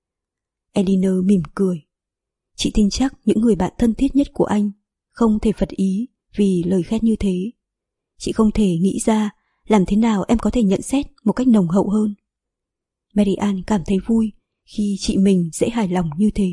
Elinor mỉm cười. Chị tin chắc những người bạn thân thiết nhất của anh không thể phật ý vì lời khen như thế. Chị không thể nghĩ ra làm thế nào em có thể nhận xét một cách nồng hậu hơn. Marianne cảm thấy vui khi chị mình dễ hài lòng như thế.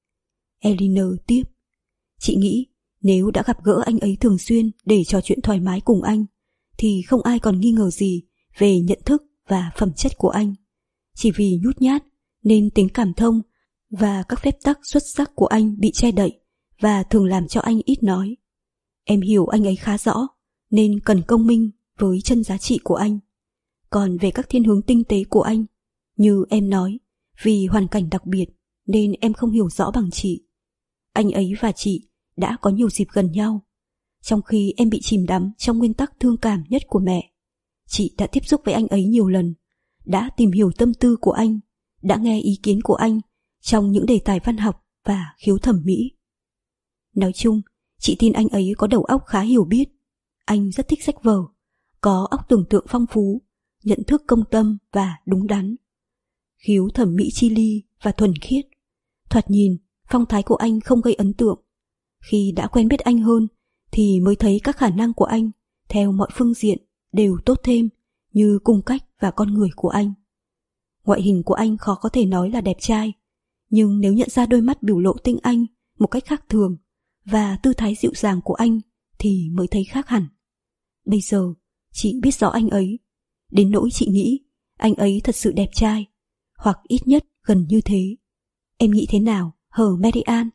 Elinor tiếp, chị nghĩ nếu đã gặp gỡ anh ấy thường xuyên để trò chuyện thoải mái cùng anh, thì không ai còn nghi ngờ gì về nhận thức và phẩm chất của anh. Chỉ vì nhút nhát nên tính cảm thông và các phép tắc xuất sắc của anh bị che đậy và thường làm cho anh ít nói. Em hiểu anh ấy khá rõ nên cần công minh với chân giá trị của anh. Còn về các thiên hướng tinh tế của anh, như em nói, vì hoàn cảnh đặc biệt nên em không hiểu rõ bằng chị. Anh ấy và chị đã có nhiều dịp gần nhau, trong khi em bị chìm đắm trong nguyên tắc thương cảm nhất của mẹ. Chị đã tiếp xúc với anh ấy nhiều lần, đã tìm hiểu tâm tư của anh, đã nghe ý kiến của anh trong những đề tài văn học và khiếu thẩm mỹ. Nói chung, chị tin anh ấy có đầu óc khá hiểu biết. Anh rất thích sách vở, có óc tưởng tượng phong phú, nhận thức công tâm và đúng đắn. Khiếu thẩm mỹ chi ly và thuần khiết. Thoạt nhìn, phong thái của anh không gây ấn tượng. Khi đã quen biết anh hơn thì mới thấy các khả năng của anh theo mọi phương diện đều tốt thêm, như cung cách và con người của anh. Ngoại hình của anh khó có thể nói là đẹp trai, nhưng nếu nhận ra đôi mắt biểu lộ tinh anh một cách khác thường và tư thái dịu dàng của anh thì mới thấy khác hẳn. Bây giờ chị biết rõ anh ấy, đến nỗi chị nghĩ anh ấy thật sự đẹp trai, hoặc ít nhất gần như thế. Em nghĩ thế nào hờ Mary-Ann?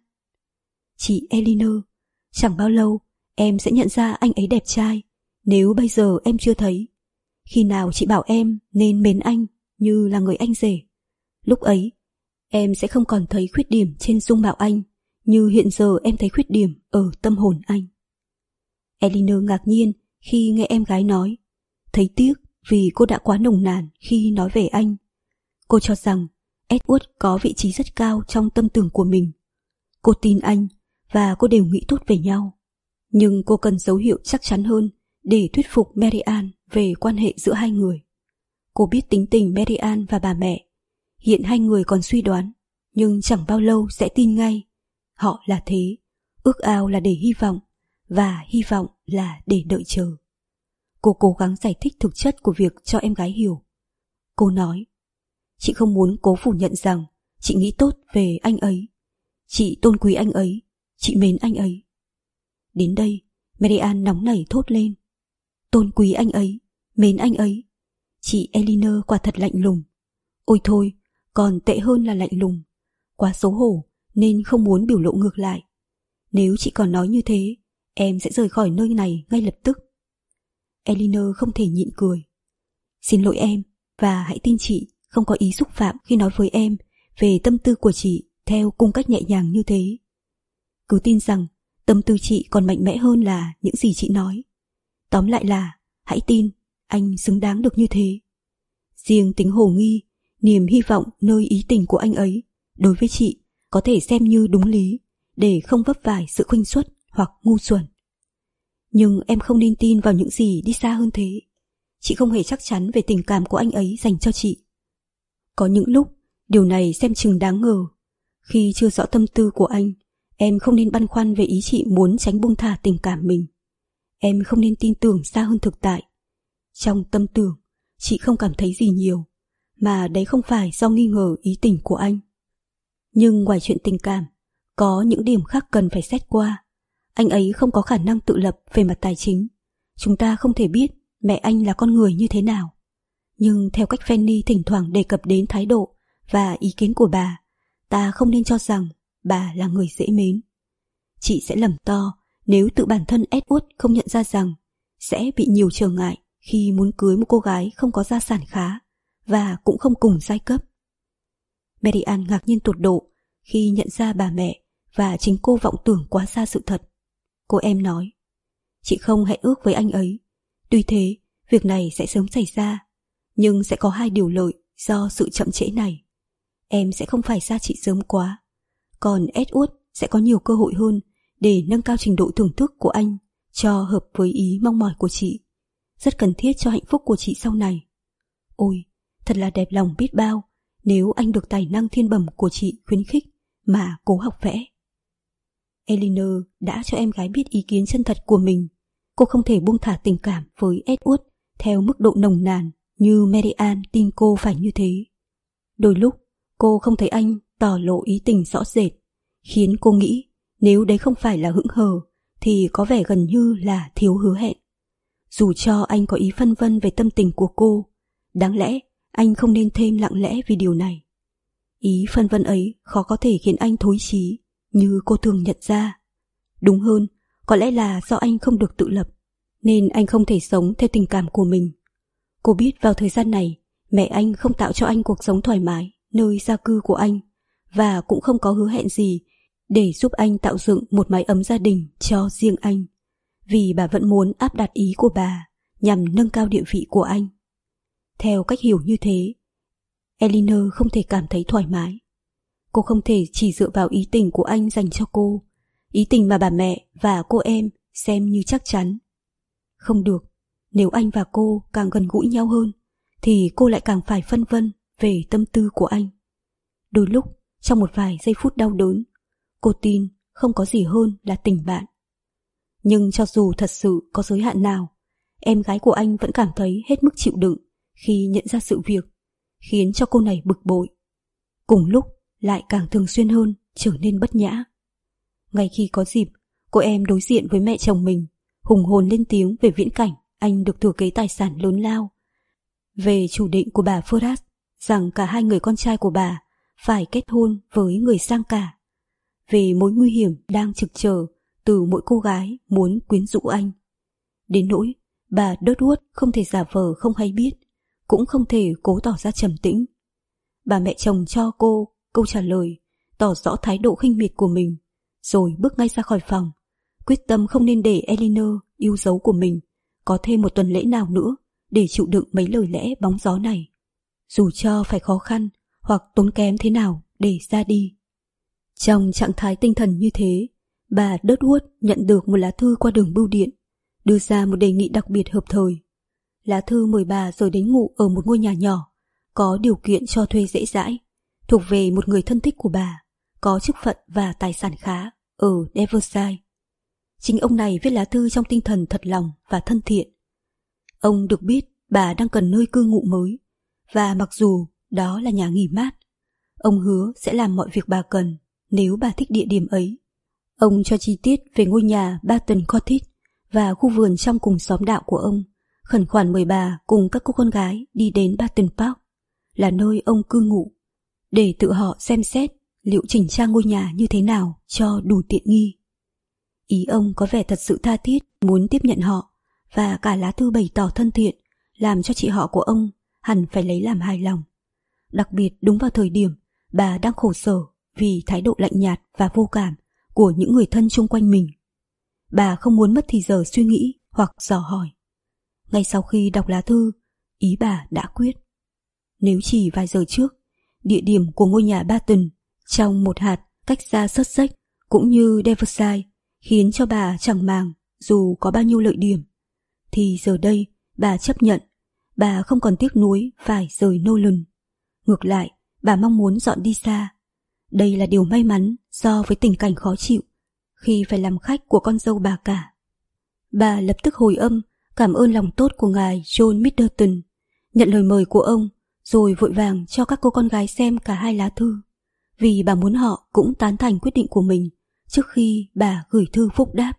Chị Eleanor, chẳng bao lâu em sẽ nhận ra anh ấy đẹp trai, nếu bây giờ em chưa thấy. Khi nào chị bảo em nên mến anh như là người anh rể, lúc ấy em sẽ không còn thấy khuyết điểm trên dung mạo anh như hiện giờ em thấy khuyết điểm ở tâm hồn anh. Eleanor ngạc nhiên khi nghe em gái nói, thấy tiếc vì cô đã quá nồng nàn khi nói về anh. Cô cho rằng Edward có vị trí rất cao trong tâm tưởng của mình. Cô tin anh và cô đều nghĩ tốt về nhau. Nhưng cô cần dấu hiệu chắc chắn hơn để thuyết phục Mary-Ann về quan hệ giữa hai người. Cô biết tính tình Mary-Ann và bà mẹ. Hiện hai người còn suy đoán, nhưng chẳng bao lâu sẽ tin ngay. Họ là thế, ước ao là để hy vọng, và hy vọng là để đợi chờ. Cô cố gắng giải thích thực chất của việc cho em gái hiểu. Cô nói, chị không muốn cố phủ nhận rằng chị nghĩ tốt về anh ấy. Chị tôn quý anh ấy, chị mến anh ấy. Đến đây, Mary-Ann nóng nảy thốt lên. Tôn quý anh ấy, mến anh ấy. Chị Eleanor quả thật lạnh lùng. Ôi thôi, còn tệ hơn là lạnh lùng. Quá xấu hổ nên không muốn biểu lộ ngược lại. Nếu chị còn nói như thế, em sẽ rời khỏi nơi này ngay lập tức. Eleanor không thể nhịn cười. Xin lỗi em, và hãy tin chị không có ý xúc phạm khi nói với em về tâm tư của chị theo cung cách nhẹ nhàng như thế. Cứ tin rằng tâm tư chị còn mạnh mẽ hơn là những gì chị nói. Tóm lại là, hãy tin, anh xứng đáng được như thế. Riêng tính hồ nghi, niềm hy vọng nơi ý tình của anh ấy, đối với chị, có thể xem như đúng lý, để không vấp phải sự khuynh suất hoặc ngu xuẩn. Nhưng em không nên tin vào những gì đi xa hơn thế. Chị không hề chắc chắn về tình cảm của anh ấy dành cho chị. Có những lúc, điều này xem chừng đáng ngờ. Khi chưa rõ tâm tư của anh, em không nên băn khoăn về ý chị muốn tránh buông thả tình cảm mình. Em không nên tin tưởng xa hơn thực tại. Trong tâm tưởng, chị không cảm thấy gì nhiều, mà đấy không phải do nghi ngờ ý tình của anh. Nhưng ngoài chuyện tình cảm, có những điểm khác cần phải xét qua. Anh ấy không có khả năng tự lập về mặt tài chính. Chúng ta không thể biết mẹ anh là con người như thế nào. Nhưng theo cách Fanny thỉnh thoảng đề cập đến thái độ và ý kiến của bà, ta không nên cho rằng bà là người dễ mến. Chị sẽ lầm to nếu tự bản thân Edward không nhận ra rằng sẽ bị nhiều trở ngại khi muốn cưới một cô gái không có gia sản khá và cũng không cùng giai cấp. Mary-Ann ngạc nhiên tột độ khi nhận ra bà mẹ và chính cô vọng tưởng quá xa sự thật. Cô em nói, chị không hẹn ước với anh ấy. Tuy thế, việc này sẽ sớm xảy ra, nhưng sẽ có hai điều lợi do sự chậm trễ này. Em sẽ không phải xa chị sớm quá, còn Edward sẽ có nhiều cơ hội hơn để nâng cao trình độ thưởng thức của anh cho hợp với ý mong mỏi của chị, rất cần thiết cho hạnh phúc của chị sau này. Ôi, thật là đẹp lòng biết bao nếu anh được tài năng thiên bẩm của chị khuyến khích mà cố học vẽ. Eleanor đã cho em gái biết ý kiến chân thật của mình. Cô không thể buông thả tình cảm với Edward theo mức độ nồng nàn như Mary-Ann tin cô phải như thế. Đôi lúc, cô không thấy anh tỏ lộ ý tình rõ rệt, khiến cô nghĩ nếu đấy không phải là hững hờ thì có vẻ gần như là thiếu hứa hẹn. Dù cho anh có ý phân vân về tâm tình của cô, đáng lẽ anh không nên thêm lặng lẽ vì điều này. Ý phân vân ấy khó có thể khiến anh thối chí như cô thường nhận ra. Đúng hơn, có lẽ là do anh không được tự lập, nên anh không thể sống theo tình cảm của mình. Cô biết vào thời gian này, mẹ anh không tạo cho anh cuộc sống thoải mái nơi gia cư của anh, và cũng không có hứa hẹn gì để giúp anh tạo dựng một mái ấm gia đình cho riêng anh, vì bà vẫn muốn áp đặt ý của bà nhằm nâng cao địa vị của anh. Theo cách hiểu như thế, Eleanor không thể cảm thấy thoải mái. Cô không thể chỉ dựa vào ý tình của anh dành cho cô, ý tình mà bà mẹ và cô em xem như chắc chắn. Không được, nếu anh và cô càng gần gũi nhau hơn, thì cô lại càng phải phân vân về tâm tư của anh. Đôi lúc, trong một vài giây phút đau đớn, cô tin không có gì hơn là tình bạn. Nhưng cho dù thật sự có giới hạn nào, em gái của anh vẫn cảm thấy hết mức chịu đựng khi nhận ra sự việc, khiến cho cô này bực bội. Cùng lúc lại càng thường xuyên hơn trở nên bất nhã. Ngay khi có dịp, cô em đối diện với mẹ chồng mình, hùng hồn lên tiếng về viễn cảnh anh được thừa kế tài sản lớn lao, về chủ định của bà Ferrat rằng cả hai người con trai của bà phải kết hôn với người sang cả, về mối nguy hiểm đang trực chờ từ mỗi cô gái muốn quyến rũ anh. Đến nỗi bà Dodworth không thể giả vờ không hay biết, cũng không thể cố tỏ ra trầm tĩnh. Bà mẹ chồng cho cô câu trả lời, tỏ rõ thái độ khinh miệt của mình, rồi bước ngay ra khỏi phòng, quyết tâm không nên để Eleanor, yêu dấu của mình, có thêm một tuần lễ nào nữa để chịu đựng mấy lời lẽ bóng gió này, dù cho phải khó khăn hoặc tốn kém thế nào để ra đi. Trong trạng thái tinh thần như thế, bà Dodworth nhận được một lá thư qua đường bưu điện, đưa ra một đề nghị đặc biệt hợp thời. Lá thư mời bà rời đến ngụ ở một ngôi nhà nhỏ, có điều kiện cho thuê dễ dãi, thuộc về một người thân thích của bà, có chức phận và tài sản khá ở Devonshire. Chính ông này viết lá thư trong tinh thần thật lòng và thân thiện. Ông được biết bà đang cần nơi cư ngụ mới, và mặc dù đó là nhà nghỉ mát, ông hứa sẽ làm mọi việc bà cần nếu bà thích địa điểm ấy. Ông cho chi tiết về ngôi nhà Barton Cottage và khu vườn trong cùng xóm đạo của ông, khẩn khoản mời bà cùng các cô con gái đi đến Barton Park, là nơi ông cư ngụ, để tự họ xem xét liệu chỉnh trang ngôi nhà như thế nào cho đủ tiện nghi. Ý ông có vẻ thật sự tha thiết muốn tiếp nhận họ, và cả lá thư bày tỏ thân thiện làm cho chị họ của ông hẳn phải lấy làm hài lòng. Đặc biệt đúng vào thời điểm bà đang khổ sở vì thái độ lạnh nhạt và vô cảm của những người thân chung quanh mình. Bà không muốn mất thì giờ suy nghĩ hoặc dò hỏi. Ngay sau khi đọc lá thư, ý bà đã quyết. Nếu chỉ vài giờ trước, địa điểm của ngôi nhà Barton trong một hạt cách xa Sussex cũng như Devonshire khiến cho bà chẳng màng dù có bao nhiêu lợi điểm, thì giờ đây bà chấp nhận. Bà không còn tiếc nuối phải rời Nolan. Ngược lại, bà mong muốn dọn đi xa. Đây là điều may mắn so với tình cảnh khó chịu khi phải làm khách của con dâu bà cả. Bà lập tức hồi âm cảm ơn lòng tốt của ngài John Middleton, nhận lời mời của ông, rồi vội vàng cho các cô con gái xem cả hai lá thư, vì bà muốn họ cũng tán thành quyết định của mình trước khi bà gửi thư phúc đáp.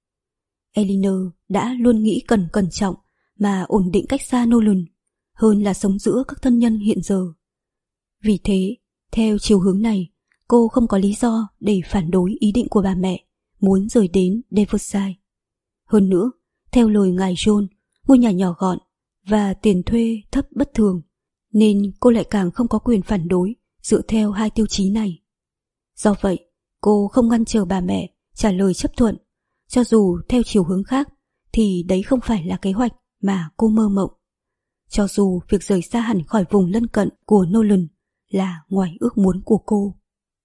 Eleanor đã luôn nghĩ cần cẩn trọng mà ổn định cách xa Nolan hơn là sống giữa các thân nhân hiện giờ. Vì thế, theo chiều hướng này, cô không có lý do để phản đối ý định của bà mẹ muốn rời đến Devonshire. Hơn nữa, theo lời ngài John, ngôi nhà nhỏ gọn và tiền thuê thấp bất thường, nên cô lại càng không có quyền phản đối dựa theo hai tiêu chí này. Do vậy, cô không ngăn chờ bà mẹ trả lời chấp thuận, cho dù theo chiều hướng khác thì đấy không phải là kế hoạch mà cô mơ mộng. Cho dù việc rời xa hẳn khỏi vùng lân cận của Nolan là ngoài ước muốn của cô.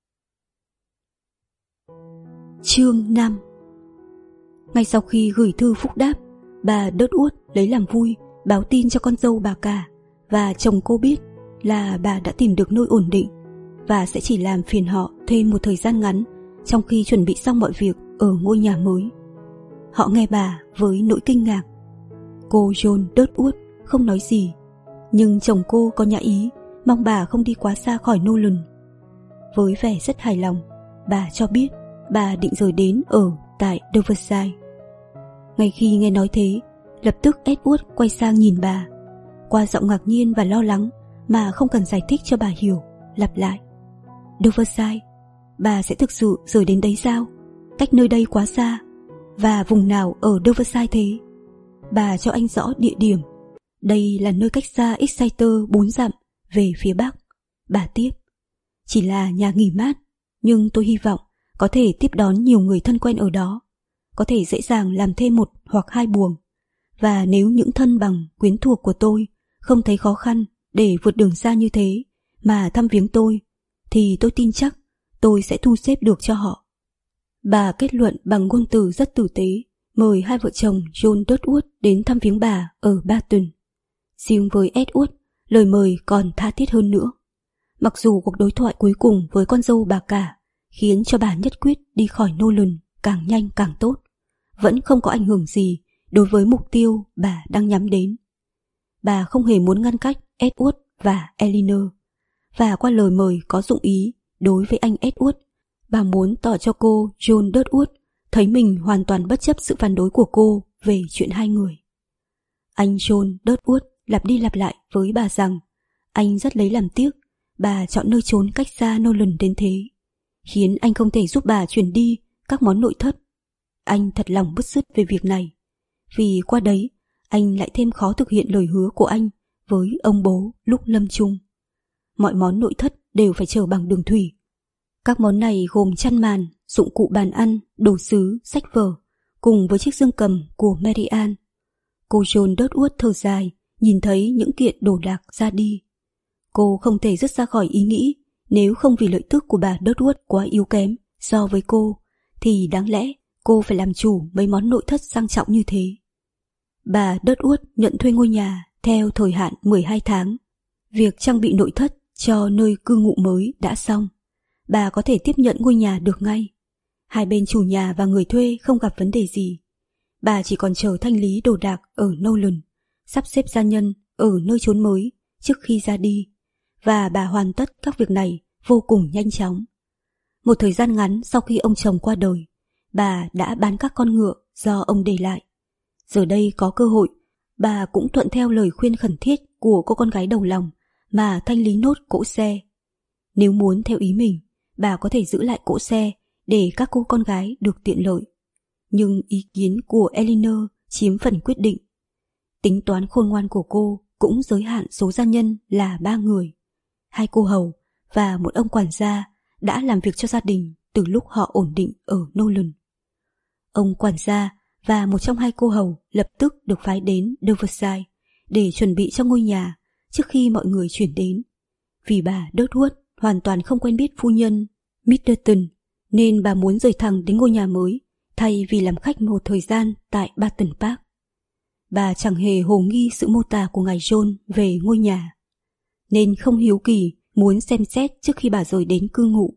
Chương năm. Ngay sau khi gửi thư phúc đáp, bà Dodworth lấy làm vui báo tin cho con dâu bà cả và chồng cô biết là bà đã tìm được nơi ổn định và sẽ chỉ làm phiền họ thêm một thời gian ngắn trong khi chuẩn bị xong mọi việc ở ngôi nhà mới. Họ nghe bà với nỗi kinh ngạc. Cô John Dodworth không nói gì, nhưng chồng cô có nhã ý mong bà không đi quá xa khỏi Nolan. Với vẻ rất hài lòng, bà cho biết bà định rời đến ở tại Devonshire. Ngay khi nghe nói thế, lập tức Edward quay sang nhìn bà, qua giọng ngạc nhiên và lo lắng mà không cần giải thích cho bà hiểu, lặp lại. Devonshire? Bà sẽ thực sự rời đến đấy sao? Cách nơi đây quá xa. Và vùng nào ở Devonshire thế? Bà cho anh rõ địa điểm. Đây là nơi cách xa Exeter bốn dặm về phía bắc. Bà tiếp. Chỉ là nhà nghỉ mát, nhưng tôi hy vọng có thể tiếp đón nhiều người thân quen ở đó, có thể dễ dàng làm thêm một hoặc hai buồng. Và nếu những thân bằng quyến thuộc của tôi không thấy khó khăn để vượt đường xa như thế mà thăm viếng tôi, thì tôi tin chắc tôi sẽ thu xếp được cho họ. Bà kết luận bằng ngôn từ rất tử tế, mời hai vợ chồng John Dodworth đến thăm viếng bà ở Barton. Riêng với Edward, lời mời còn tha thiết hơn nữa. Mặc dù cuộc đối thoại cuối cùng với con dâu bà cả khiến cho bà nhất quyết đi khỏi Nolan càng nhanh càng tốt, vẫn không có ảnh hưởng gì đối với mục tiêu bà đang nhắm đến. Bà không hề muốn ngăn cách Edward và Eleanor, và qua lời mời có dụng ý đối với anh Edward, bà muốn tỏ cho cô John Dudwood thấy mình hoàn toàn bất chấp sự phản đối của cô về chuyện hai người. Anh John Dudwood lặp đi lặp lại với bà rằng anh rất lấy làm tiếc bà chọn nơi trốn cách xa Nolan đến thế, khiến anh không thể giúp bà chuyển đi các món nội thất. Anh thật lòng bứt rứt về việc này, vì qua đấy anh lại thêm khó thực hiện lời hứa của anh với ông bố lúc lâm chung. Mọi món nội thất đều phải chở bằng đường thủy. Các món này gồm chăn màn, dụng cụ bàn ăn, đồ sứ, sách vở, cùng với chiếc dương cầm của Mary Ann. Cô John Dudwood thở dài, nhìn thấy những kiện đồ đạc ra đi. Cô không thể dứt ra khỏi ý nghĩ nếu không vì lợi tức của bà Dudwood quá yếu kém so với cô, thì đáng lẽ cô phải làm chủ mấy món nội thất sang trọng như thế. Bà Dudwood nhận thuê ngôi nhà theo thời hạn mười hai tháng. Việc trang bị nội thất cho nơi cư ngụ mới đã xong. Bà có thể tiếp nhận ngôi nhà được ngay. Hai bên chủ nhà và người thuê không gặp vấn đề gì. Bà chỉ còn chờ thanh lý đồ đạc ở Nolan, sắp xếp gia nhân ở nơi chốn mới trước khi ra đi, và bà hoàn tất các việc này vô cùng nhanh chóng. Một thời gian ngắn sau khi ông chồng qua đời, bà đã bán các con ngựa do ông để lại. Giờ đây có cơ hội, bà cũng thuận theo lời khuyên khẩn thiết của cô con gái đầu lòng mà thanh lý nốt cỗ xe. Nếu muốn theo ý mình, bà có thể giữ lại cỗ xe để các cô con gái được tiện lợi. Nhưng ý kiến của Eleanor chiếm phần quyết định. Tính toán khôn ngoan của cô cũng giới hạn số gia nhân là ba người. Hai cô hầu và một ông quản gia đã làm việc cho gia đình từ lúc họ ổn định ở Nolan. Ông quản gia và một trong hai cô hầu lập tức được phái đến Doverside để chuẩn bị cho ngôi nhà trước khi mọi người chuyển đến. Vì bà Dudwood hoàn toàn không quen biết phu nhân Middleton, nên bà muốn rời thẳng đến ngôi nhà mới thay vì làm khách một thời gian tại Barton Park. Bà chẳng hề hồ nghi sự mô tả của ngài John về ngôi nhà, nên không hiếu kỳ muốn xem xét trước khi bà rời đến cư ngụ.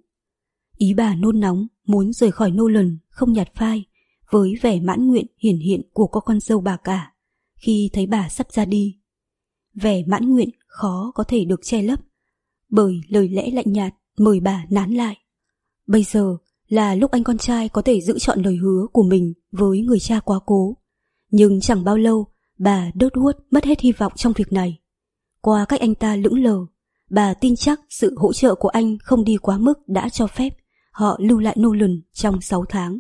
Ý bà nôn nóng muốn rời khỏi Nolan không nhạt phai với vẻ mãn nguyện hiển hiện của cô con dâu bà cả khi thấy bà sắp ra đi. Vẻ mãn nguyện khó có thể được che lấp bởi lời lẽ lạnh nhạt mời bà nán lại. Bây giờ là lúc anh con trai có thể giữ trọn lời hứa của mình với người cha quá cố. Nhưng chẳng bao lâu, bà Dudwood mất hết hy vọng trong việc này. Qua cách anh ta lững lờ, bà tin chắc sự hỗ trợ của anh không đi quá mức đã cho phép họ lưu lại Nolan trong sáu tháng.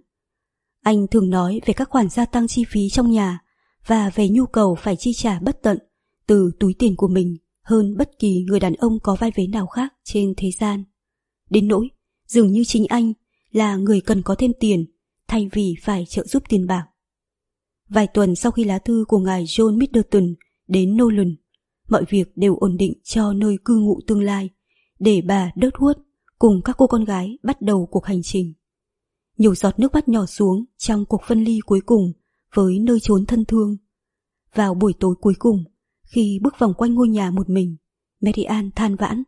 Anh thường nói về các khoản gia tăng chi phí trong nhà và về nhu cầu phải chi trả bất tận từ túi tiền của mình hơn bất kỳ người đàn ông có vai vế nào khác trên thế gian. Đến nỗi, dường như chính anh là người cần có thêm tiền thay vì phải trợ giúp tiền bạc. Vài tuần sau khi lá thư của ngài John Middleton đến Nolan, mọi việc đều ổn định cho nơi cư ngụ tương lai để bà Dudwood cùng các cô con gái bắt đầu cuộc hành trình. Nhiều giọt nước mắt nhỏ xuống trong cuộc phân ly cuối cùng với nơi chốn thân thương. Vào buổi tối cuối cùng, khi bước vòng quanh ngôi nhà một mình, Mary Ann than vãn: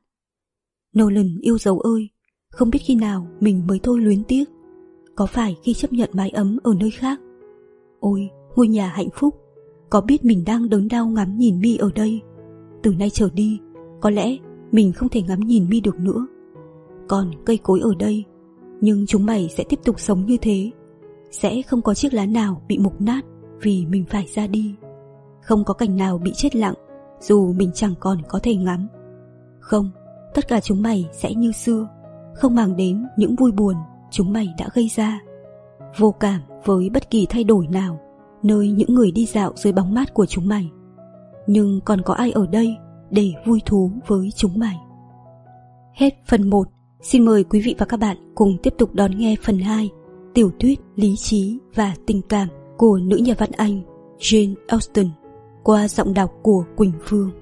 Nolan yêu dấu ơi, không biết khi nào mình mới thôi luyến tiếc. Có phải khi chấp nhận mái ấm ở nơi khác? Ôi, ngôi nhà hạnh phúc, có biết mình đang đớn đau ngắm nhìn Mi ở đây. Từ nay trở đi, có lẽ mình không thể ngắm nhìn Mi được nữa. Còn cây cối ở đây, nhưng chúng mày sẽ tiếp tục sống như thế. Sẽ không có chiếc lá nào bị mục nát vì mình phải ra đi. Không có cành nào bị chết lặng dù mình chẳng còn có thể ngắm. Không, tất cả chúng mày sẽ như xưa, không màng đến những vui buồn chúng mày đã gây ra. Vô cảm với bất kỳ thay đổi nào nơi những người đi dạo dưới bóng mát của chúng mày. Nhưng còn có ai ở đây để vui thú với chúng mày? Hết phần một. Xin mời quý vị và các bạn cùng tiếp tục đón nghe phần hai, tiểu thuyết lý trí và tình cảm của nữ nhà văn Anh Jane Austen qua giọng đọc của Quỳnh Phương.